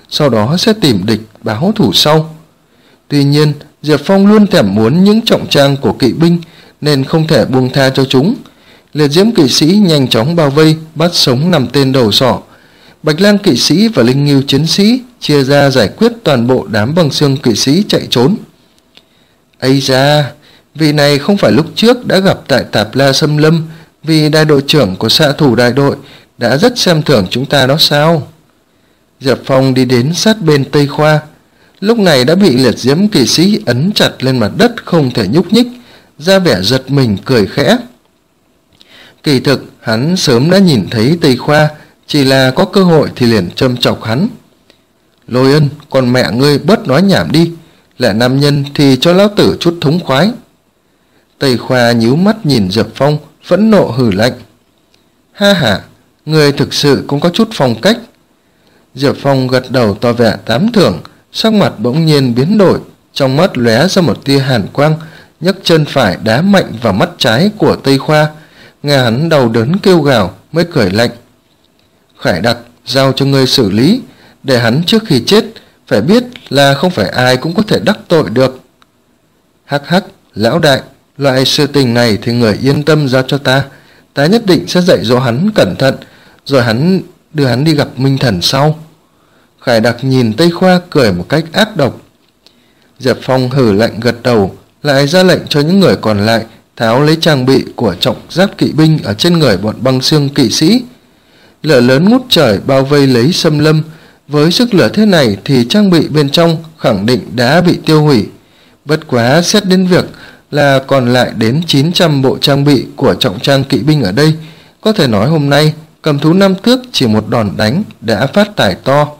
sau đó sẽ tìm địch báo thù sau. Tuy nhiên, Diệp Phong luôn thèm muốn những trọng trang của kỵ binh nên không thể buông tha cho chúng. Liệt diễm kỵ sĩ nhanh chóng bao vây, bắt sống năm tên đầu sỏ. Bạch lang kỵ sĩ và linh ngưu chiến sĩ chia ra giải quyết toàn bộ đám băng xương kỵ sĩ chạy trốn. Ây da, vị này không phải lúc trước đã gặp tại Tạp La Xâm Lâm, vì đại đội trưởng của xạ thủ đại đội đã rất xem thường chúng ta đó sao? Diệp Phong đi đến sát bên Tây Khoa, lúc này đã bị liệt diễm kỵ sĩ ấn chặt lên mặt đất không thể nhúc nhích, ra vẻ giật mình cười khẽ. Kỳ thực hắn sớm đã nhìn thấy Tây Khoa, chỉ là có cơ hội thì liền châm chọc hắn. Lôi Ân, con mẹ ngươi bớt nói nhảm đi, là nam nhân thì cho lão tử chút thống khoái. Tây Khoa nhíu mắt nhìn Diệp Phong, phẫn nộ hừ lạnh. Ha ha, ngươi thực sự cũng có chút phong cách. Diệp Phong gật đầu tỏ vẻ tán thưởng, sắc mặt bỗng nhiên biến đổi, trong mắt lóe ra một tia hàn quang, nhấc chân phải đá mạnh vào mắt trái của Tây Khoa, nghe hắn đau đớn kêu gào mới cười lạnh. Khải Đặc, giao cho ngươi xử lý, để hắn trước khi chết phải biết là không phải ai cũng có thể đắc tội được. Hắc hắc, lão đại, loại sự tình này thì người yên tâm giao cho ta, ta nhất định sẽ dạy dỗ hắn cẩn thận, rồi hắn đưa hắn đi gặp Minh Thần sau. Khải Đặc nhìn Tây Khoa cười một cách ác độc. Diệp Phong hừ lạnh gật đầu, lại ra lệnh cho những người còn lại tháo lấy trang bị của trọng giáp kỵ binh ở trên người bọn băng xương kỵ sĩ. Lửa lớn ngút trời bao vây lấy xâm lâm, với sức lửa thế này thì trang bị bên trong khẳng định đã bị tiêu hủy. Bất quá xét đến việc là còn lại đến chín trăm bộ trang bị của trọng trang kỵ binh ở đây, có thể nói hôm nay cầm thú năm tước chỉ một đòn đánh đã phát tài to.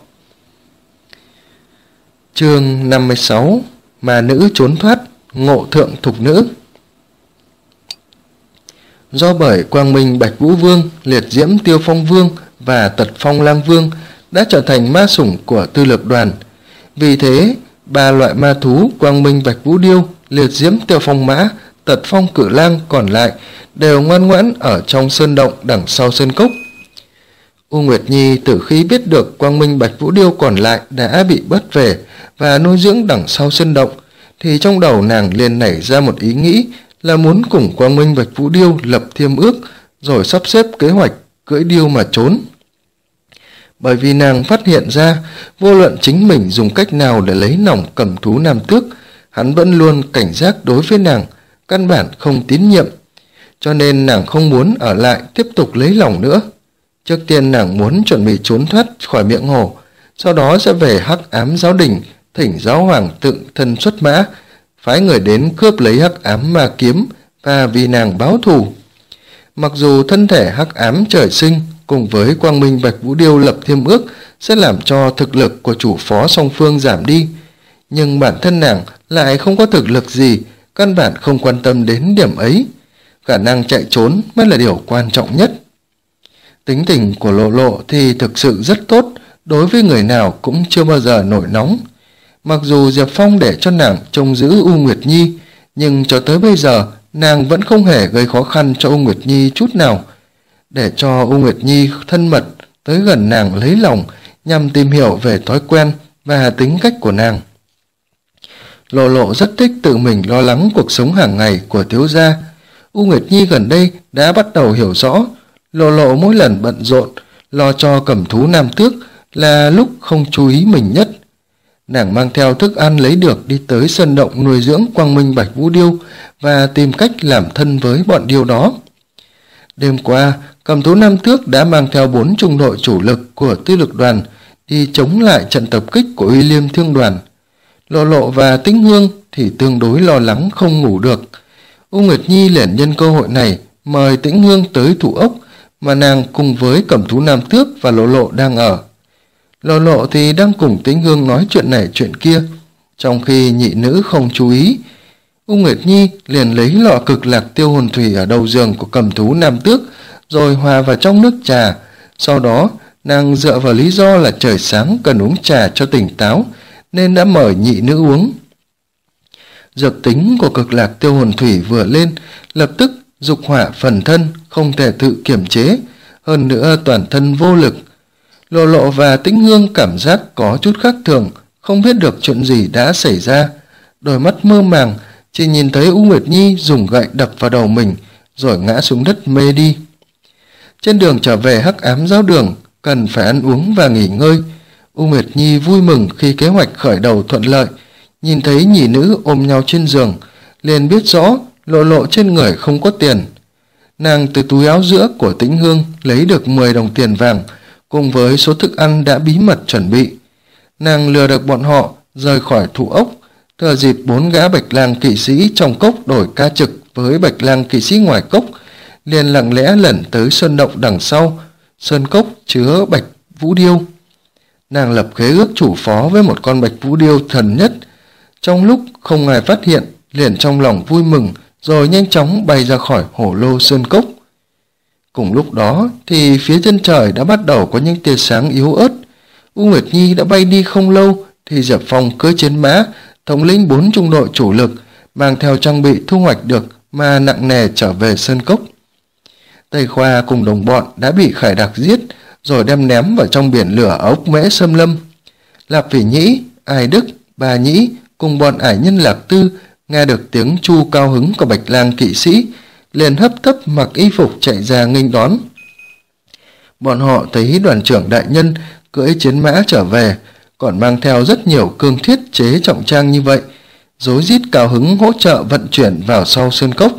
Chương năm mươi sáu, mà nữ trốn thoát, ngộ thượng thục nữ. Do bởi Quang Minh Bạch Vũ Vương, Liệt Diễm Tiêu Phong Vương và Tật Phong Lang Vương đã trở thành ma sủng của tư lược đoàn. Vì thế, ba loại ma thú Quang Minh Bạch Vũ Điêu, Liệt Diễm Tiêu Phong Mã, Tật Phong Cự Lang còn lại đều ngoan ngoãn ở trong sơn động đằng sau sơn cốc. U Nguyệt Nhi từ khi biết được Quang Minh Bạch Vũ Điêu còn lại đã bị bắt về và nuôi dưỡng đằng sau sơn động, thì trong đầu nàng liền nảy ra một ý nghĩ là muốn cùng Quang Minh Bạch Vũ Điêu lập thiêm ước, rồi sắp xếp kế hoạch cưỡi điêu mà trốn. Bởi vì nàng phát hiện ra, vô luận chính mình dùng cách nào để lấy lòng cầm thú nam tước, hắn vẫn luôn cảnh giác đối với nàng, căn bản không tín nhiệm. Cho nên nàng không muốn ở lại tiếp tục lấy lòng nữa. Trước tiên nàng muốn chuẩn bị trốn thoát khỏi miệng hồ, sau đó sẽ về Hắc Ám Giáo Đình, thỉnh giáo hoàng tự thân xuất mã, phái người đến cướp lấy Hắc Ám Ma Kiếm và vì nàng báo thù. Mặc dù thân thể Hắc Ám trời sinh cùng với Quang Minh Bạch Vũ Điêu lập thiêm ước sẽ làm cho thực lực của chủ phó song phương giảm đi, nhưng bản thân nàng lại không có thực lực gì, căn bản không quan tâm đến điểm ấy. Khả năng chạy trốn mới là điều quan trọng nhất. Tính tình của Lộ Lộ thì thực sự rất tốt, đối với người nào cũng chưa bao giờ nổi nóng. Mặc dù Diệp Phong để cho nàng trông giữ U Nguyệt Nhi, nhưng cho tới bây giờ nàng vẫn không hề gây khó khăn cho U Nguyệt Nhi chút nào, để cho U Nguyệt Nhi thân mật tới gần nàng lấy lòng, nhằm tìm hiểu về thói quen và tính cách của nàng. Lộ Lộ rất thích tự mình lo lắng cuộc sống hàng ngày của thiếu gia. U Nguyệt Nhi gần đây đã bắt đầu hiểu rõ, Lộ Lộ mỗi lần bận rộn lo cho cầm thú nam tước là lúc không chú ý mình nhất. Nàng mang theo thức ăn lấy được đi tới sân động nuôi dưỡng Quang Minh Bạch Vũ Điêu và tìm cách làm thân với bọn điêu đó. Đêm qua, cầm thú nam tước đã mang theo bốn trung đội chủ lực của tư lực đoàn đi chống lại trận tập kích của Uy Liêm Thương đoàn. Lộ Lộ và Tĩnh Hương thì tương đối lo lắng không ngủ được. U Nguyệt Nhi liền nhân cơ hội này mời Tĩnh Hương tới thủ ốc mà nàng cùng với cầm thú nam tước và Lộ Lộ đang ở. Lộ Lộ thì đang cùng Tĩnh Hương nói chuyện này chuyện kia, trong khi nhị nữ không chú ý. U Nguyệt Nhi liền lấy lọ cực lạc tiêu hồn thủy ở đầu giường của cầm thú nam tước rồi hòa vào trong nước trà. Sau đó nàng dựa vào lý do là trời sáng cần uống trà cho tỉnh táo nên đã mời nhị nữ uống. Dược tính của cực lạc tiêu hồn thủy vừa lên, lập tức dục hỏa phần thân, không thể tự kiểm chế, hơn nữa toàn thân vô lực. Lộ Lộ và Tĩnh Hương cảm giác có chút khác thường, không biết được chuyện gì đã xảy ra. Đôi mắt mơ màng, chỉ nhìn thấy U Nguyệt Nhi dùng gậy đập vào đầu mình, rồi ngã xuống đất mê đi. Trên đường trở về hắc ám giáo đường, cần phải ăn uống và nghỉ ngơi. U Nguyệt Nhi vui mừng khi kế hoạch khởi đầu thuận lợi, nhìn thấy nhị nữ ôm nhau trên giường, liền biết rõ Lộ Lộ trên người không có tiền. Nàng từ túi áo giữa của Tĩnh Hương lấy được mười đồng tiền vàng, cùng với số thức ăn đã bí mật chuẩn bị. Nàng lừa được bọn họ rời khỏi Thụ Ốc, thừa dịp bốn gã Bạch Lang kỵ sĩ trong cốc đổi ca trực với Bạch Lang kỵ sĩ ngoài cốc, liền lặng lẽ lẩn tới sơn động đằng sau, sơn cốc chứa Bạch Vũ Điêu. Nàng lập khế ước chủ phó với một con Bạch Vũ Điêu thần nhất. Trong lúc không ai phát hiện, liền trong lòng vui mừng, rồi nhanh chóng bay ra khỏi hổ lô sơn cốc. Cùng lúc đó thì phía chân trời đã bắt đầu có những tia sáng yếu ớt. U Nguyệt Nhi đã bay đi không lâu thì Diệp Phong cưỡi chiến mã, thống lĩnh bốn trung đội chủ lực, mang theo trang bị thu hoạch được mà nặng nề trở về sơn cốc. Tây Khoa cùng đồng bọn đã bị Khải Đặc giết, rồi đem ném vào trong biển lửa ở ốc Mễ Sâm Lâm. Lạp Phỉ Nhĩ, Ai Đức, Bà Nhĩ cùng bọn ải nhân Lạc Tư nghe được tiếng chu cao hứng của Bạch Lang kỵ sĩ, liền hấp tấp mặc y phục chạy ra nghênh đón. Bọn họ thấy đoàn trưởng đại nhân cưỡi chiến mã trở về, còn mang theo rất nhiều cương thiết chế trọng trang như vậy, rối rít cao hứng hỗ trợ vận chuyển vào sau sơn cốc.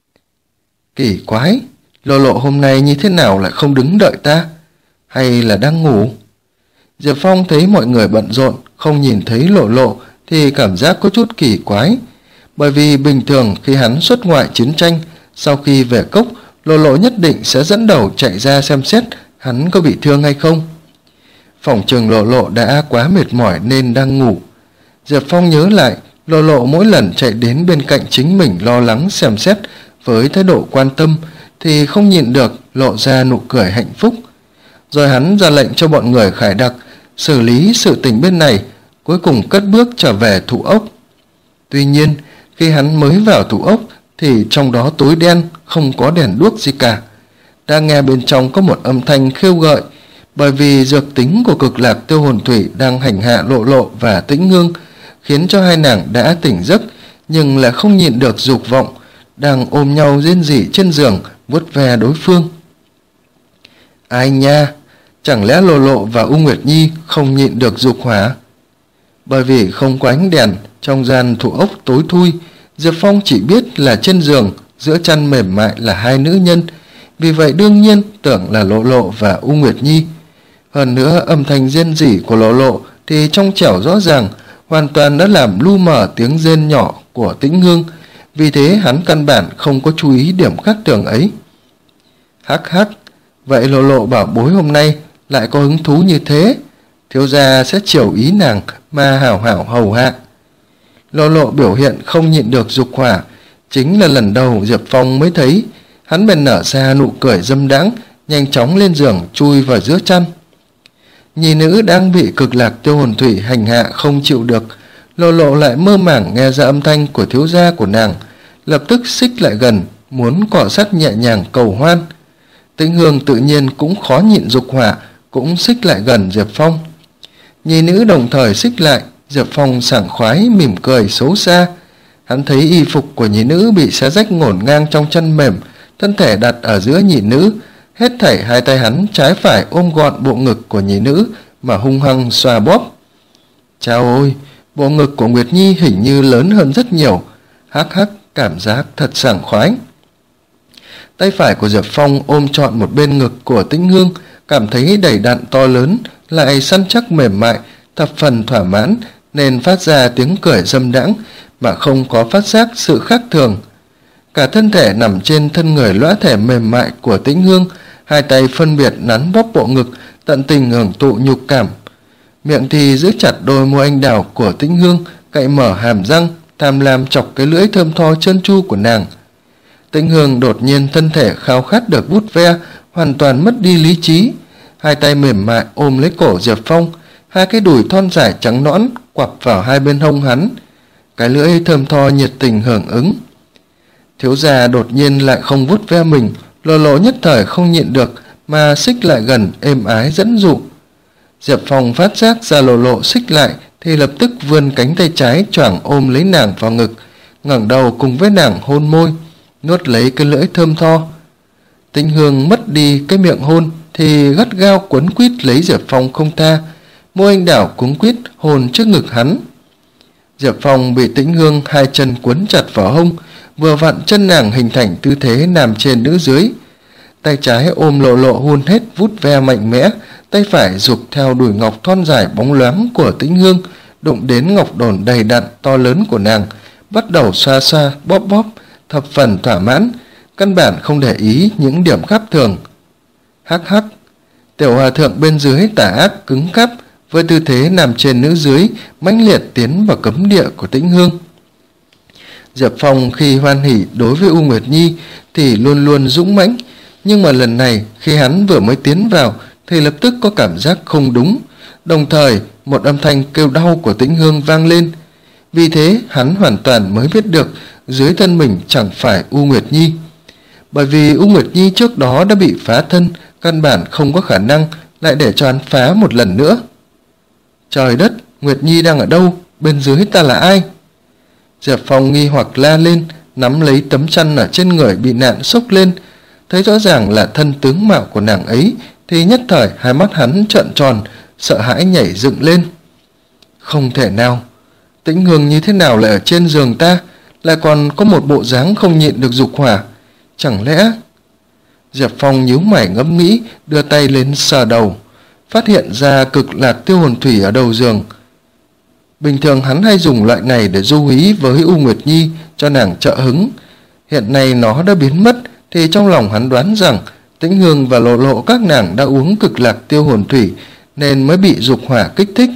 Kỳ quái, Lộ Lộ hôm nay như thế nào lại không đứng đợi ta? Hay là đang ngủ? Diệp Phong thấy mọi người bận rộn, không nhìn thấy Lộ Lộ thì cảm giác có chút kỳ quái. Bởi vì bình thường khi hắn xuất ngoại chiến tranh, sau khi về cốc, Lộ Lộ nhất định sẽ dẫn đầu chạy ra xem xét hắn có bị thương hay không. Phỏng chừng Lộ Lộ đã quá mệt mỏi nên đang ngủ. Diệp Phong nhớ lại, Lộ Lộ mỗi lần chạy đến bên cạnh chính mình lo lắng xem xét với thái độ quan tâm thì không nhịn được lộ ra nụ cười hạnh phúc. Rồi hắn ra lệnh cho bọn người Khải Đặc xử lý sự tình bên này, cuối cùng cất bước trở về Thụ Ốc. Tuy nhiên, khi hắn mới vào Thụ Ốc thì trong đó tối đen, không có đèn đuốc gì cả. Đang nghe bên trong có một âm thanh khêu gợi, bởi vì dược tính của Cực Lạc Tiêu Hồn Thủy đang hành hạ Lộ Lộ và Tĩnh Hương, khiến cho hai nàng đã tỉnh giấc nhưng lại không nhịn được dục vọng, đang ôm nhau rên rỉ trên giường vuốt ve đối phương. Ai nha, chẳng lẽ Lộ Lộ và U Nguyệt Nhi không nhịn được dục hỏa? Bởi vì không có ánh đèn, trong gian Thụ Ốc tối thui, Diệp Phong chỉ biết là trên giường giữa chăn mềm mại là hai nữ nhân, vì vậy đương nhiên tưởng là Lộ Lộ và U Nguyệt Nhi. Hơn nữa âm thanh rên rỉ của Lộ Lộ thì trong trẻo rõ ràng, hoàn toàn đã làm lu mờ tiếng rên nhỏ của Tĩnh Hương, vì thế hắn căn bản không có chú ý điểm khác thường ấy. Hắc hắc, vậy Lộ Lộ bảo bối hôm nay lại có hứng thú như thế, thiếu gia sẽ chiều ý nàng mà hảo hảo hầu hạ. Lộ Lộ biểu hiện không nhịn được dục hỏa, chính là lần đầu Diệp Phong mới thấy. Hắn bèn nở ra nụ cười dâm đãng, nhanh chóng lên giường chui vào giữa chăn. Nhị nữ đang bị Cực Lạc Tiêu Hồn Thủy hành hạ không chịu được, Lộ Lộ lại mơ màng nghe ra âm thanh của thiếu gia của nàng, lập tức xích lại gần, muốn cọ sát nhẹ nhàng cầu hoan. Tĩnh Hương tự nhiên cũng khó nhịn dục hỏa, cũng xích lại gần Diệp Phong. Nhị nữ đồng thời xích lại, Diệp Phong sảng khoái mỉm cười xấu xa. Hắn thấy y phục của nhị nữ bị xé rách ngổn ngang trong chân mềm, thân thể đặt ở giữa nhị nữ, hết thảy hai tay hắn trái phải ôm gọn bộ ngực của nhị nữ mà hung hăng xoa bóp. Chao ôi, bộ ngực của Nguyệt Nhi hình như lớn hơn rất nhiều. Hắc hắc, cảm giác thật sảng khoái. Tay phải của Diệp Phong ôm trọn một bên ngực của Tĩnh Hương, cảm thấy đầy đặn to lớn, lại săn chắc mềm mại, thập phần thỏa mãn, nên phát ra tiếng cười dâm đãng mà không có phát giác sự khác thường. Cả thân thể nằm trên thân người lõa thể mềm mại của Tĩnh Hương, hai tay phân biệt nắn bóp bộ ngực, tận tình hưởng thụ nhục cảm. Miệng thì giữ chặt đôi môi anh đào của Tĩnh Hương, cậy mở hàm răng, tham lam chọc cái lưỡi thơm tho trơn tru của nàng. Tĩnh Hương đột nhiên thân thể khao khát được vuốt ve, hoàn toàn mất đi lý trí. Hai tay mềm mại ôm lấy cổ Diệp Phong, hai cái đùi thon dài trắng nõn quặp vào hai bên hông hắn, cái lưỡi thơm tho nhiệt tình hưởng ứng. Thiếu gia đột nhiên lại không vuốt ve mình, Lộ Lộ nhất thời không nhịn được mà xích lại gần êm ái dẫn dụ. Diệp Phong phát giác ra Lộ Lộ xích lại thì lập tức vươn cánh tay trái choàng ôm lấy nàng vào ngực, ngẩng đầu cùng với nàng hôn môi, nuốt lấy cái lưỡi thơm tho. Tĩnh Hương mất đi cái miệng hôn thì gắt gao quấn quýt lấy Diệp Phong không tha, môi anh đảo cuống quýt hôn trước ngực hắn. Diệp Phong bị Tĩnh Hương hai chân quấn chặt vào hông, vừa vặn chân nàng hình thành tư thế nằm trên nữ dưới. Tay trái ôm Lộ Lộ hôn hết vút ve mạnh mẽ, tay phải giục theo đùi ngọc thon dài bóng loáng của Tĩnh Hương, đụng đến ngọc đồn đầy đặn to lớn của nàng, bắt đầu xoa xoa bóp bóp, thập phần thỏa mãn, căn bản không để ý những điểm khác thường. Hắc hắc, tiểu hòa thượng bên dưới tà ác cứng cáp với tư thế nằm trên nữ dưới, mãnh liệt tiến vào cấm địa của Tĩnh Hương. Diệp Phong khi hoan hỉ đối với U Nguyệt Nhi thì luôn luôn dũng mãnh, nhưng mà lần này khi hắn vừa mới tiến vào thì lập tức có cảm giác không đúng, đồng thời một âm thanh kêu đau của Tĩnh Hương vang lên. Vì thế hắn hoàn toàn mới biết được dưới thân mình chẳng phải U Nguyệt Nhi, bởi vì U Nguyệt Nhi trước đó đã bị phá thân, căn bản không có khả năng lại để cho hắn phá một lần nữa. Trời đất, Nguyệt Nhi đang ở đâu? Bên dưới ta là ai? Diệp Phong nghi hoặc la lên, nắm lấy tấm chăn ở trên người bị nạn xốc lên, thấy rõ ràng là thân tướng mạo của nàng ấy thì nhất thời hai mắt hắn trợn tròn, sợ hãi nhảy dựng lên. Không thể nào, Tĩnh Hương như thế nào lại ở trên giường ta, lại còn có một bộ dáng không nhịn được dục hỏa, chẳng lẽ... Diệp Phong nhíu mày ngẫm nghĩ, đưa tay lên sờ đầu, phát hiện ra cực lạc tiêu hồn thủy ở đầu giường. Bình thường hắn hay dùng loại này để du hí với U Nguyệt Nhi cho nàng trợ hứng, hiện nay nó đã biến mất thì trong lòng hắn đoán rằng Tĩnh Hương và Lộ Lộ các nàng đã uống cực lạc tiêu hồn thủy nên mới bị dục hỏa kích thích.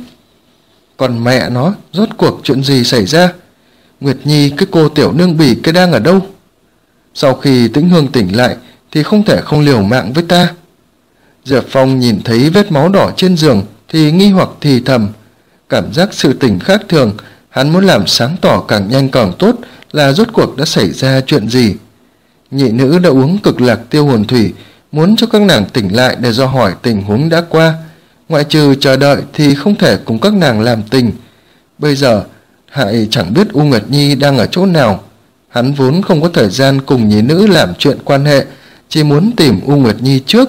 Còn mẹ nó, rốt cuộc chuyện gì xảy ra? Nguyệt Nhi, cái cô tiểu nương bỉ cái đang ở đâu? Sau khi Tĩnh Hương tỉnh lại thì không thể không liều mạng với ta. Diệp Phong nhìn thấy vết máu đỏ trên giường thì nghi hoặc thì thầm, cảm giác sự tỉnh khác thường, hắn muốn làm sáng tỏ càng nhanh càng tốt là rốt cuộc đã xảy ra chuyện gì. Nhị nữ đã uống cực lạc tiêu hồn thủy, muốn cho các nàng tỉnh lại để dò hỏi tình huống đã qua, ngoại trừ chờ đợi thì không thể cùng các nàng làm tình. Bây giờ hại chẳng biết U Nguyệt Nhi đang ở chỗ nào. Hắn vốn không có thời gian cùng nhị nữ làm chuyện quan hệ, chỉ muốn tìm U Nguyệt Nhi trước.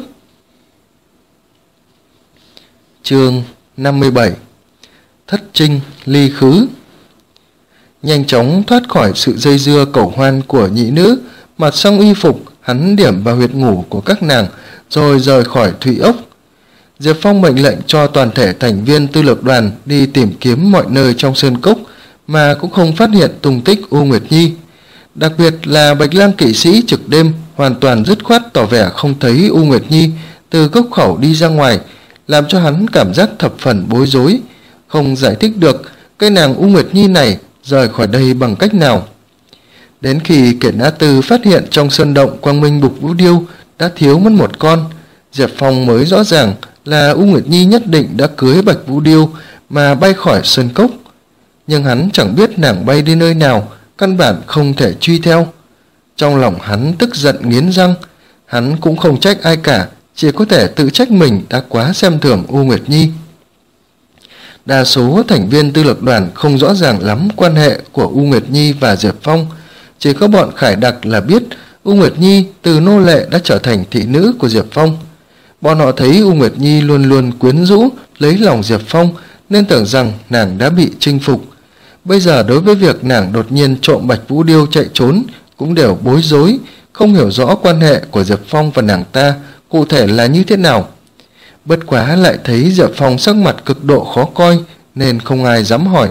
Chương năm mươi bảy. Thất trinh ly khứ. Nhanh chóng thoát khỏi sự dây dưa cẩu hoan của nhị nữ, mặc xong y phục, hắn điểm vào huyệt ngủ của các nàng rồi rời khỏi Thủy Ốc. Diệp Phong mệnh lệnh cho toàn thể thành viên tư lược đoàn đi tìm kiếm mọi nơi trong sơn cốc mà cũng không phát hiện tung tích U Nguyệt Nhi. Đặc biệt là Bạch Lang kỵ sĩ trực đêm hoàn toàn dứt khoát tỏ vẻ không thấy U Nguyệt Nhi từ cốc khẩu đi ra ngoài, làm cho hắn cảm giác thập phần bối rối, không giải thích được cái nàng U Nguyệt Nhi này rời khỏi đây bằng cách nào. Đến khi Kiển Á Tư phát hiện trong sơn động Quang Minh Bục Vũ Điêu đã thiếu mất một con, Diệp Phong mới rõ ràng là U Nguyệt Nhi nhất định đã cưới Bạch Vũ Điêu mà bay khỏi sơn cốc. Nhưng hắn chẳng biết nàng bay đi nơi nào, căn bản không thể truy theo. Trong lòng hắn tức giận nghiến răng, hắn cũng không trách ai cả, chỉ có thể tự trách mình đã quá xem thường U Nguyệt Nhi. Đa số thành viên tư lược đoàn không rõ ràng lắm quan hệ của U Nguyệt Nhi và Diệp Phong, chỉ có bọn Khải Đặc là biết U Nguyệt Nhi từ nô lệ đã trở thành thị nữ của Diệp Phong. Bọn họ thấy U Nguyệt Nhi luôn luôn quyến rũ, lấy lòng Diệp Phong nên tưởng rằng nàng đã bị chinh phục. Bây giờ đối với việc nàng đột nhiên trộm Bạch Vũ Điêu chạy trốn cũng đều bối rối, không hiểu rõ quan hệ của Diệp Phong và nàng ta cụ thể là như thế nào. Bất quá lại thấy Diệp Phong sắc mặt cực độ khó coi nên không ai dám hỏi.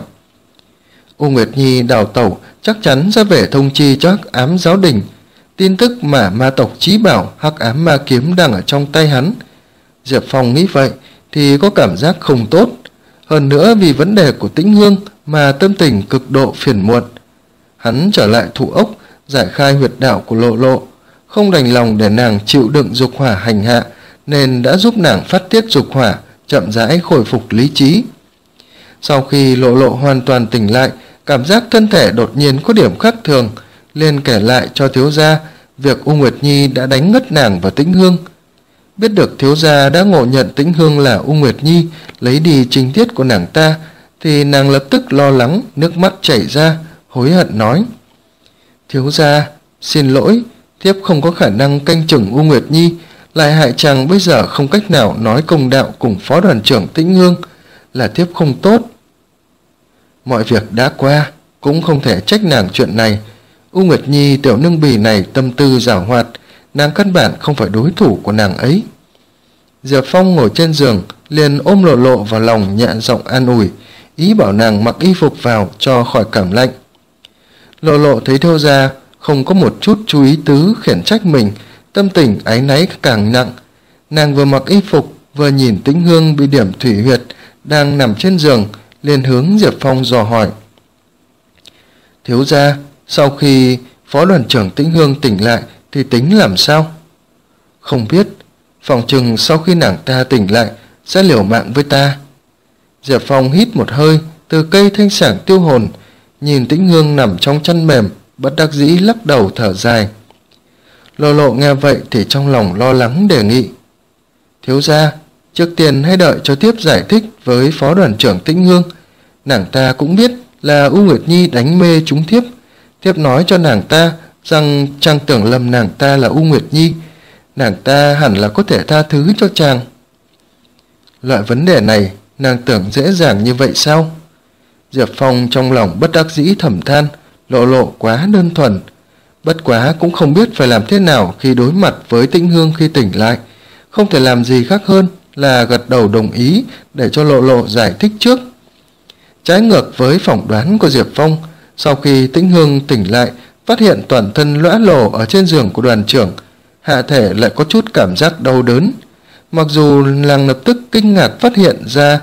U Nguyệt Nhi đào tẩu chắc chắn sẽ về thông chi cho Hắc Ám Giáo Đình. Tin tức mà ma tộc Chí Bảo Hắc Ám Ma Kiếm đang ở trong tay hắn. Diệp Phong nghĩ vậy thì có cảm giác không tốt. Hơn nữa vì vấn đề của Tĩnh Hương mà tâm tình cực độ phiền muộn. Hắn trở lại Thụ Ốc, giải khai huyệt đạo của Lộ Lộ, không đành lòng để nàng chịu đựng dục hỏa hành hạ nên đã giúp nàng phát tiết dục hỏa, chậm rãi khôi phục lý trí. Sau khi Lộ Lộ hoàn toàn tỉnh lại, cảm giác thân thể đột nhiên có điểm khác thường, liền kể lại cho thiếu gia việc U Nguyệt Nhi đã đánh ngất nàng và Tĩnh Hương. Biết được thiếu gia đã ngộ nhận Tĩnh Hương là U Nguyệt Nhi, lấy đi trinh tiết của nàng ta, thì nàng lập tức lo lắng, nước mắt chảy ra, hối hận nói: thiếu gia, xin lỗi, thiếp không có khả năng canh chừng U Nguyệt Nhi, lại hại chàng bây giờ không cách nào nói công đạo cùng phó đoàn trưởng Tĩnh Hương, là thiếp không tốt. Mọi việc đã qua, cũng không thể trách nàng chuyện này. U Nguyệt Nhi tiểu nương bì này tâm tư giảo hoạt, nàng căn bản không phải đối thủ của nàng ấy. Diệp Phong ngồi trên giường, liền ôm Lộ Lộ vào lòng, nhẹ giọng an ủi, ý bảo nàng mặc y phục vào cho khỏi cảm lạnh. Lộ Lộ thấy thiếu gia không có một chút chú ý tứ khiển trách mình, tâm tình áy náy càng nặng. Nàng vừa mặc y phục, vừa nhìn Tĩnh Hương bị điểm thủy huyệt đang nằm trên giường, liền hướng Diệp Phong dò hỏi: thiếu gia, sau khi phó đoàn trưởng Tĩnh Hương tỉnh lại thì tính làm sao? Không biết, phòng chừng sau khi nàng ta tỉnh lại sẽ liều mạng với ta. Diệp Phong hít một hơi từ cây thanh sảng tiêu hồn, nhìn Tĩnh Hương nằm trong chăn mềm, bất đắc dĩ lắc đầu thở dài. Lộ Lộ nghe vậy thì trong lòng lo lắng đề nghị: thiếu gia, trước tiên hãy đợi cho thiếp giải thích với phó đoàn trưởng Tĩnh Hương. Nàng ta cũng biết là U Nguyệt Nhi đánh mê chúng thiếp, thiếp nói cho nàng ta rằng chàng tưởng lầm nàng ta là U Nguyệt Nhi, nàng ta hẳn là có thể tha thứ cho chàng. Loại vấn đề này nàng tưởng dễ dàng như vậy sao? Diệp Phong trong lòng bất đắc dĩ thầm than, Lộ Lộ quá đơn thuần. Bất quá cũng không biết phải làm thế nào khi đối mặt với Tĩnh Hương khi tỉnh lại, không thể làm gì khác hơn là gật đầu đồng ý để cho Lộ Lộ giải thích trước. Trái ngược với phỏng đoán của Diệp Phong, sau khi Tĩnh Hương tỉnh lại, phát hiện toàn thân lõa lồ ở trên giường của đoàn trưởng, hạ thể lại có chút cảm giác đau đớn. Mặc dù nàng lập tức kinh ngạc phát hiện ra,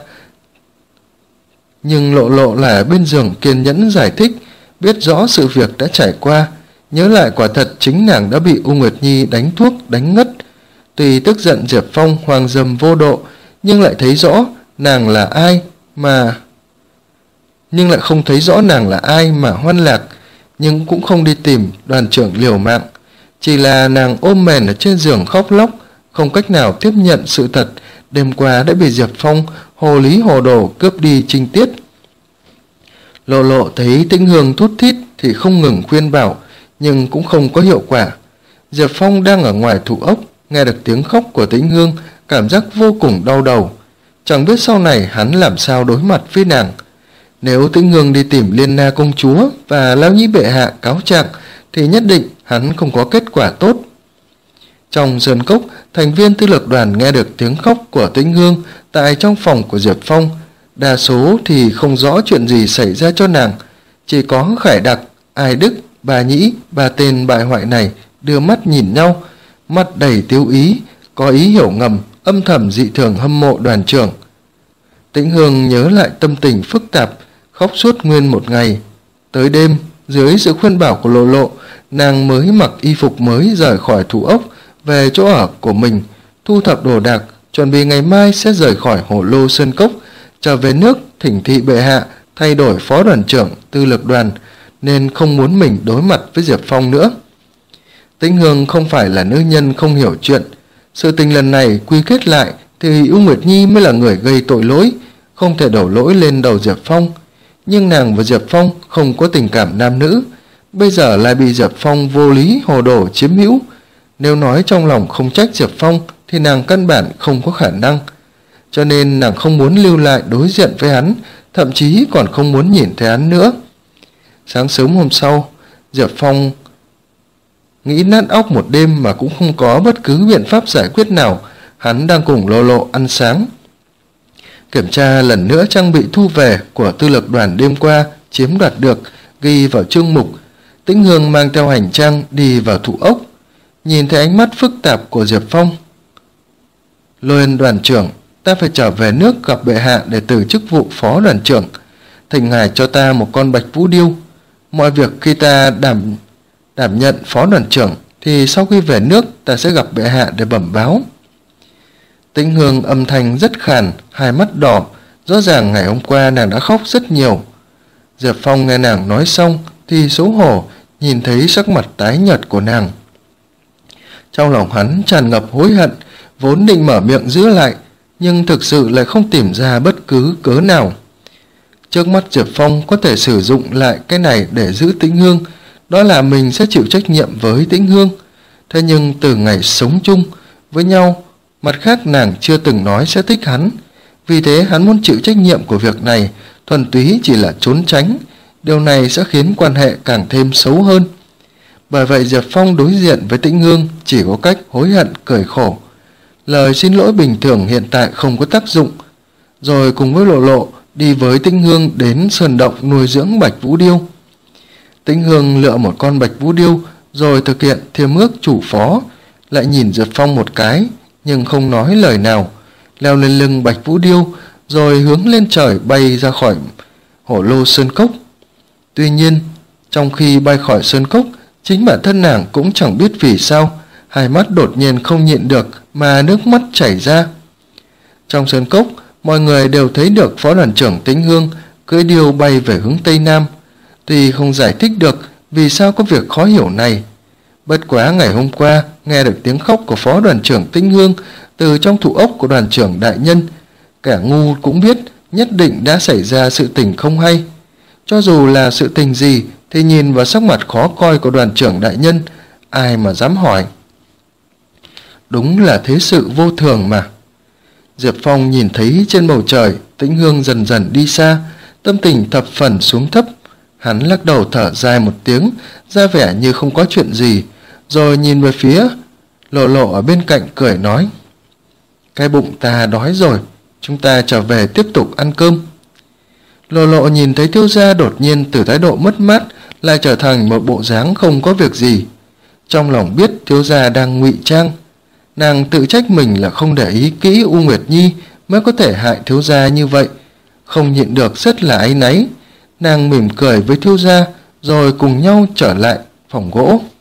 nhưng Lộ Lộ là ở bên giường kiên nhẫn giải thích, biết rõ sự việc đã trải qua, nhớ lại quả thật chính nàng đã bị U Nguyệt Nhi đánh thuốc đánh ngất. Tuy tức giận Diệp Phong hoàng dâm vô độ, nhưng lại thấy rõ nàng là ai mà nhưng lại không thấy rõ nàng là ai mà hoan lạc, nhưng cũng không đi tìm đoàn trưởng liều mạng, chỉ là nàng ôm mền ở trên giường khóc lóc, không cách nào tiếp nhận sự thật đêm qua đã bị Diệp Phong hồ lý hồ đồ cướp đi trinh tiết. Lộ Lộ thấy Tĩnh Hương thút thít thì không ngừng khuyên bảo, nhưng cũng không có hiệu quả. Diệp Phong đang ở ngoài thủ ốc, nghe được tiếng khóc của Tĩnh Hương, cảm giác vô cùng đau đầu. Chẳng biết sau này hắn làm sao đối mặt với nàng. Nếu Tĩnh Hương đi tìm Liên Na công chúa và Lão Nhĩ bệ hạ cáo trạng thì nhất định hắn không có kết quả tốt. Trong sơn cốc, thành viên tư lược đoàn nghe được tiếng khóc của Tĩnh Hương tại trong phòng của Diệp Phong. Đa số thì không rõ chuyện gì xảy ra cho nàng, chỉ có Khải Đặc, Ai Đức, Bà Nhĩ, ba tên bại hoại này đưa mắt nhìn nhau, mắt đầy tiêu ý, có ý hiểu ngầm, âm thầm dị thường hâm mộ đoàn trưởng. Tĩnh Hương nhớ lại tâm tình phức tạp, khóc suốt nguyên một ngày. Tới đêm, dưới sự khuyên bảo của Lộ Lộ, nàng mới mặc y phục mới rời khỏi thủ ốc, về chỗ ở của mình, thu thập đồ đạc, chuẩn bị ngày mai sẽ rời khỏi Hồ Lô Sơn Cốc, trở về nước thỉnh thị bệ hạ thay đổi phó đoàn trưởng tư lược đoàn, nên không muốn mình đối mặt với Diệp Phong nữa. Tĩnh Hương không phải là nữ nhân không hiểu chuyện. Sự tình lần này quy kết lại thì U Nguyệt Nhi mới là người gây tội lỗi, không thể đổ lỗi lên đầu Diệp Phong. Nhưng nàng và Diệp Phong không có tình cảm nam nữ, bây giờ lại bị Diệp Phong vô lý hồ đồ chiếm hữu. Nếu nói trong lòng không trách Diệp Phong thì nàng căn bản không có khả năng. Cho nên nàng không muốn lưu lại đối diện với hắn, thậm chí còn không muốn nhìn thấy hắn nữa. Sáng sớm hôm sau, Diệp Phong nghĩ nát óc một đêm mà cũng không có bất cứ biện pháp giải quyết nào. Hắn đang cùng Lộ Lộ ăn sáng, kiểm tra lần nữa trang bị thu về của tư lược đoàn đêm qua chiếm đoạt được, ghi vào chương mục. Tĩnh Hương mang theo hành trang đi vào thủ ốc, nhìn thấy ánh mắt phức tạp của Diệp Phong. Lôi đoàn trưởng, ta phải trở về nước gặp bệ hạ để từ chức vụ phó đoàn trưởng. Thỉnh ngài cho ta một con bạch vũ điêu. Mọi việc khi ta đảm đảm nhận phó đoàn trưởng thì sau khi về nước ta sẽ gặp bệ hạ để bẩm báo. Tĩnh Hương âm thanh rất khàn, hai mắt đỏ, rõ ràng ngày hôm qua nàng đã khóc rất nhiều. Diệp Phong nghe nàng nói xong thì xấu hổ nhìn thấy sắc mặt tái nhợt của nàng. Trong lòng hắn tràn ngập hối hận vốn định mở miệng giữ lại, nhưng thực sự lại không tìm ra bất cứ cớ nào. Trước mắt Diệp Phong có thể sử dụng lại cái này để giữ Tĩnh Hương, đó là mình sẽ chịu trách nhiệm với Tĩnh Hương. Thế nhưng từ ngày sống chung với nhau, mặt khác nàng chưa từng nói sẽ thích hắn, vì thế hắn muốn chịu trách nhiệm của việc này thuần túy chỉ là trốn tránh, điều này sẽ khiến quan hệ càng thêm xấu hơn. Bởi vậy Diệp Phong đối diện với Tĩnh Hương chỉ có cách hối hận cười khổ. Lời xin lỗi bình thường hiện tại không có tác dụng, rồi cùng với Lộ Lộ đi với Tĩnh Hương đến sơn động nuôi dưỡng Bạch Vũ Điêu. Tĩnh Hương lựa một con Bạch Vũ Điêu rồi thực hiện thiêm ước chủ phó, lại nhìn Diệp Phong một cái nhưng không nói lời nào, leo lên lưng Bạch Vũ Điêu rồi hướng lên trời bay ra khỏi hổ lô sơn cốc. Tuy nhiên, trong khi bay khỏi sơn cốc, chính bản thân nàng cũng chẳng biết vì sao, hai mắt đột nhiên không nhịn được mà nước mắt chảy ra. Trong sơn cốc, mọi người đều thấy được phó đoàn trưởng Tĩnh Hương cưỡi điêu bay về hướng Tây Nam. Tuy không giải thích được vì sao có việc khó hiểu này, bất quá ngày hôm qua nghe được tiếng khóc của phó đoàn trưởng Tĩnh Hương từ trong thủ ốc của đoàn trưởng đại nhân, kẻ ngu cũng biết nhất định đã xảy ra sự tình không hay. Cho dù là sự tình gì thì nhìn vào sắc mặt khó coi của đoàn trưởng đại nhân, ai mà dám hỏi. Đúng là thế sự vô thường mà. Diệp Phong nhìn thấy trên bầu trời Tĩnh Hương dần dần đi xa, tâm tình thập phần xuống thấp. Hắn lắc đầu thở dài một tiếng, ra vẻ như không có chuyện gì, rồi nhìn về phía Lộ Lộ ở bên cạnh cười nói: cái bụng ta đói rồi, chúng ta trở về tiếp tục ăn cơm. Lộ Lộ nhìn thấy thiếu gia đột nhiên từ thái độ mất mát lại trở thành một bộ dáng không có việc gì, trong lòng biết thiếu gia đang ngụy trang. Nàng tự trách mình là không để ý kỹ U Nguyệt Nhi mới có thể hại thiếu gia như vậy, không nhịn được rất là áy náy. Nàng mỉm cười với thiếu gia rồi cùng nhau trở lại phòng gỗ.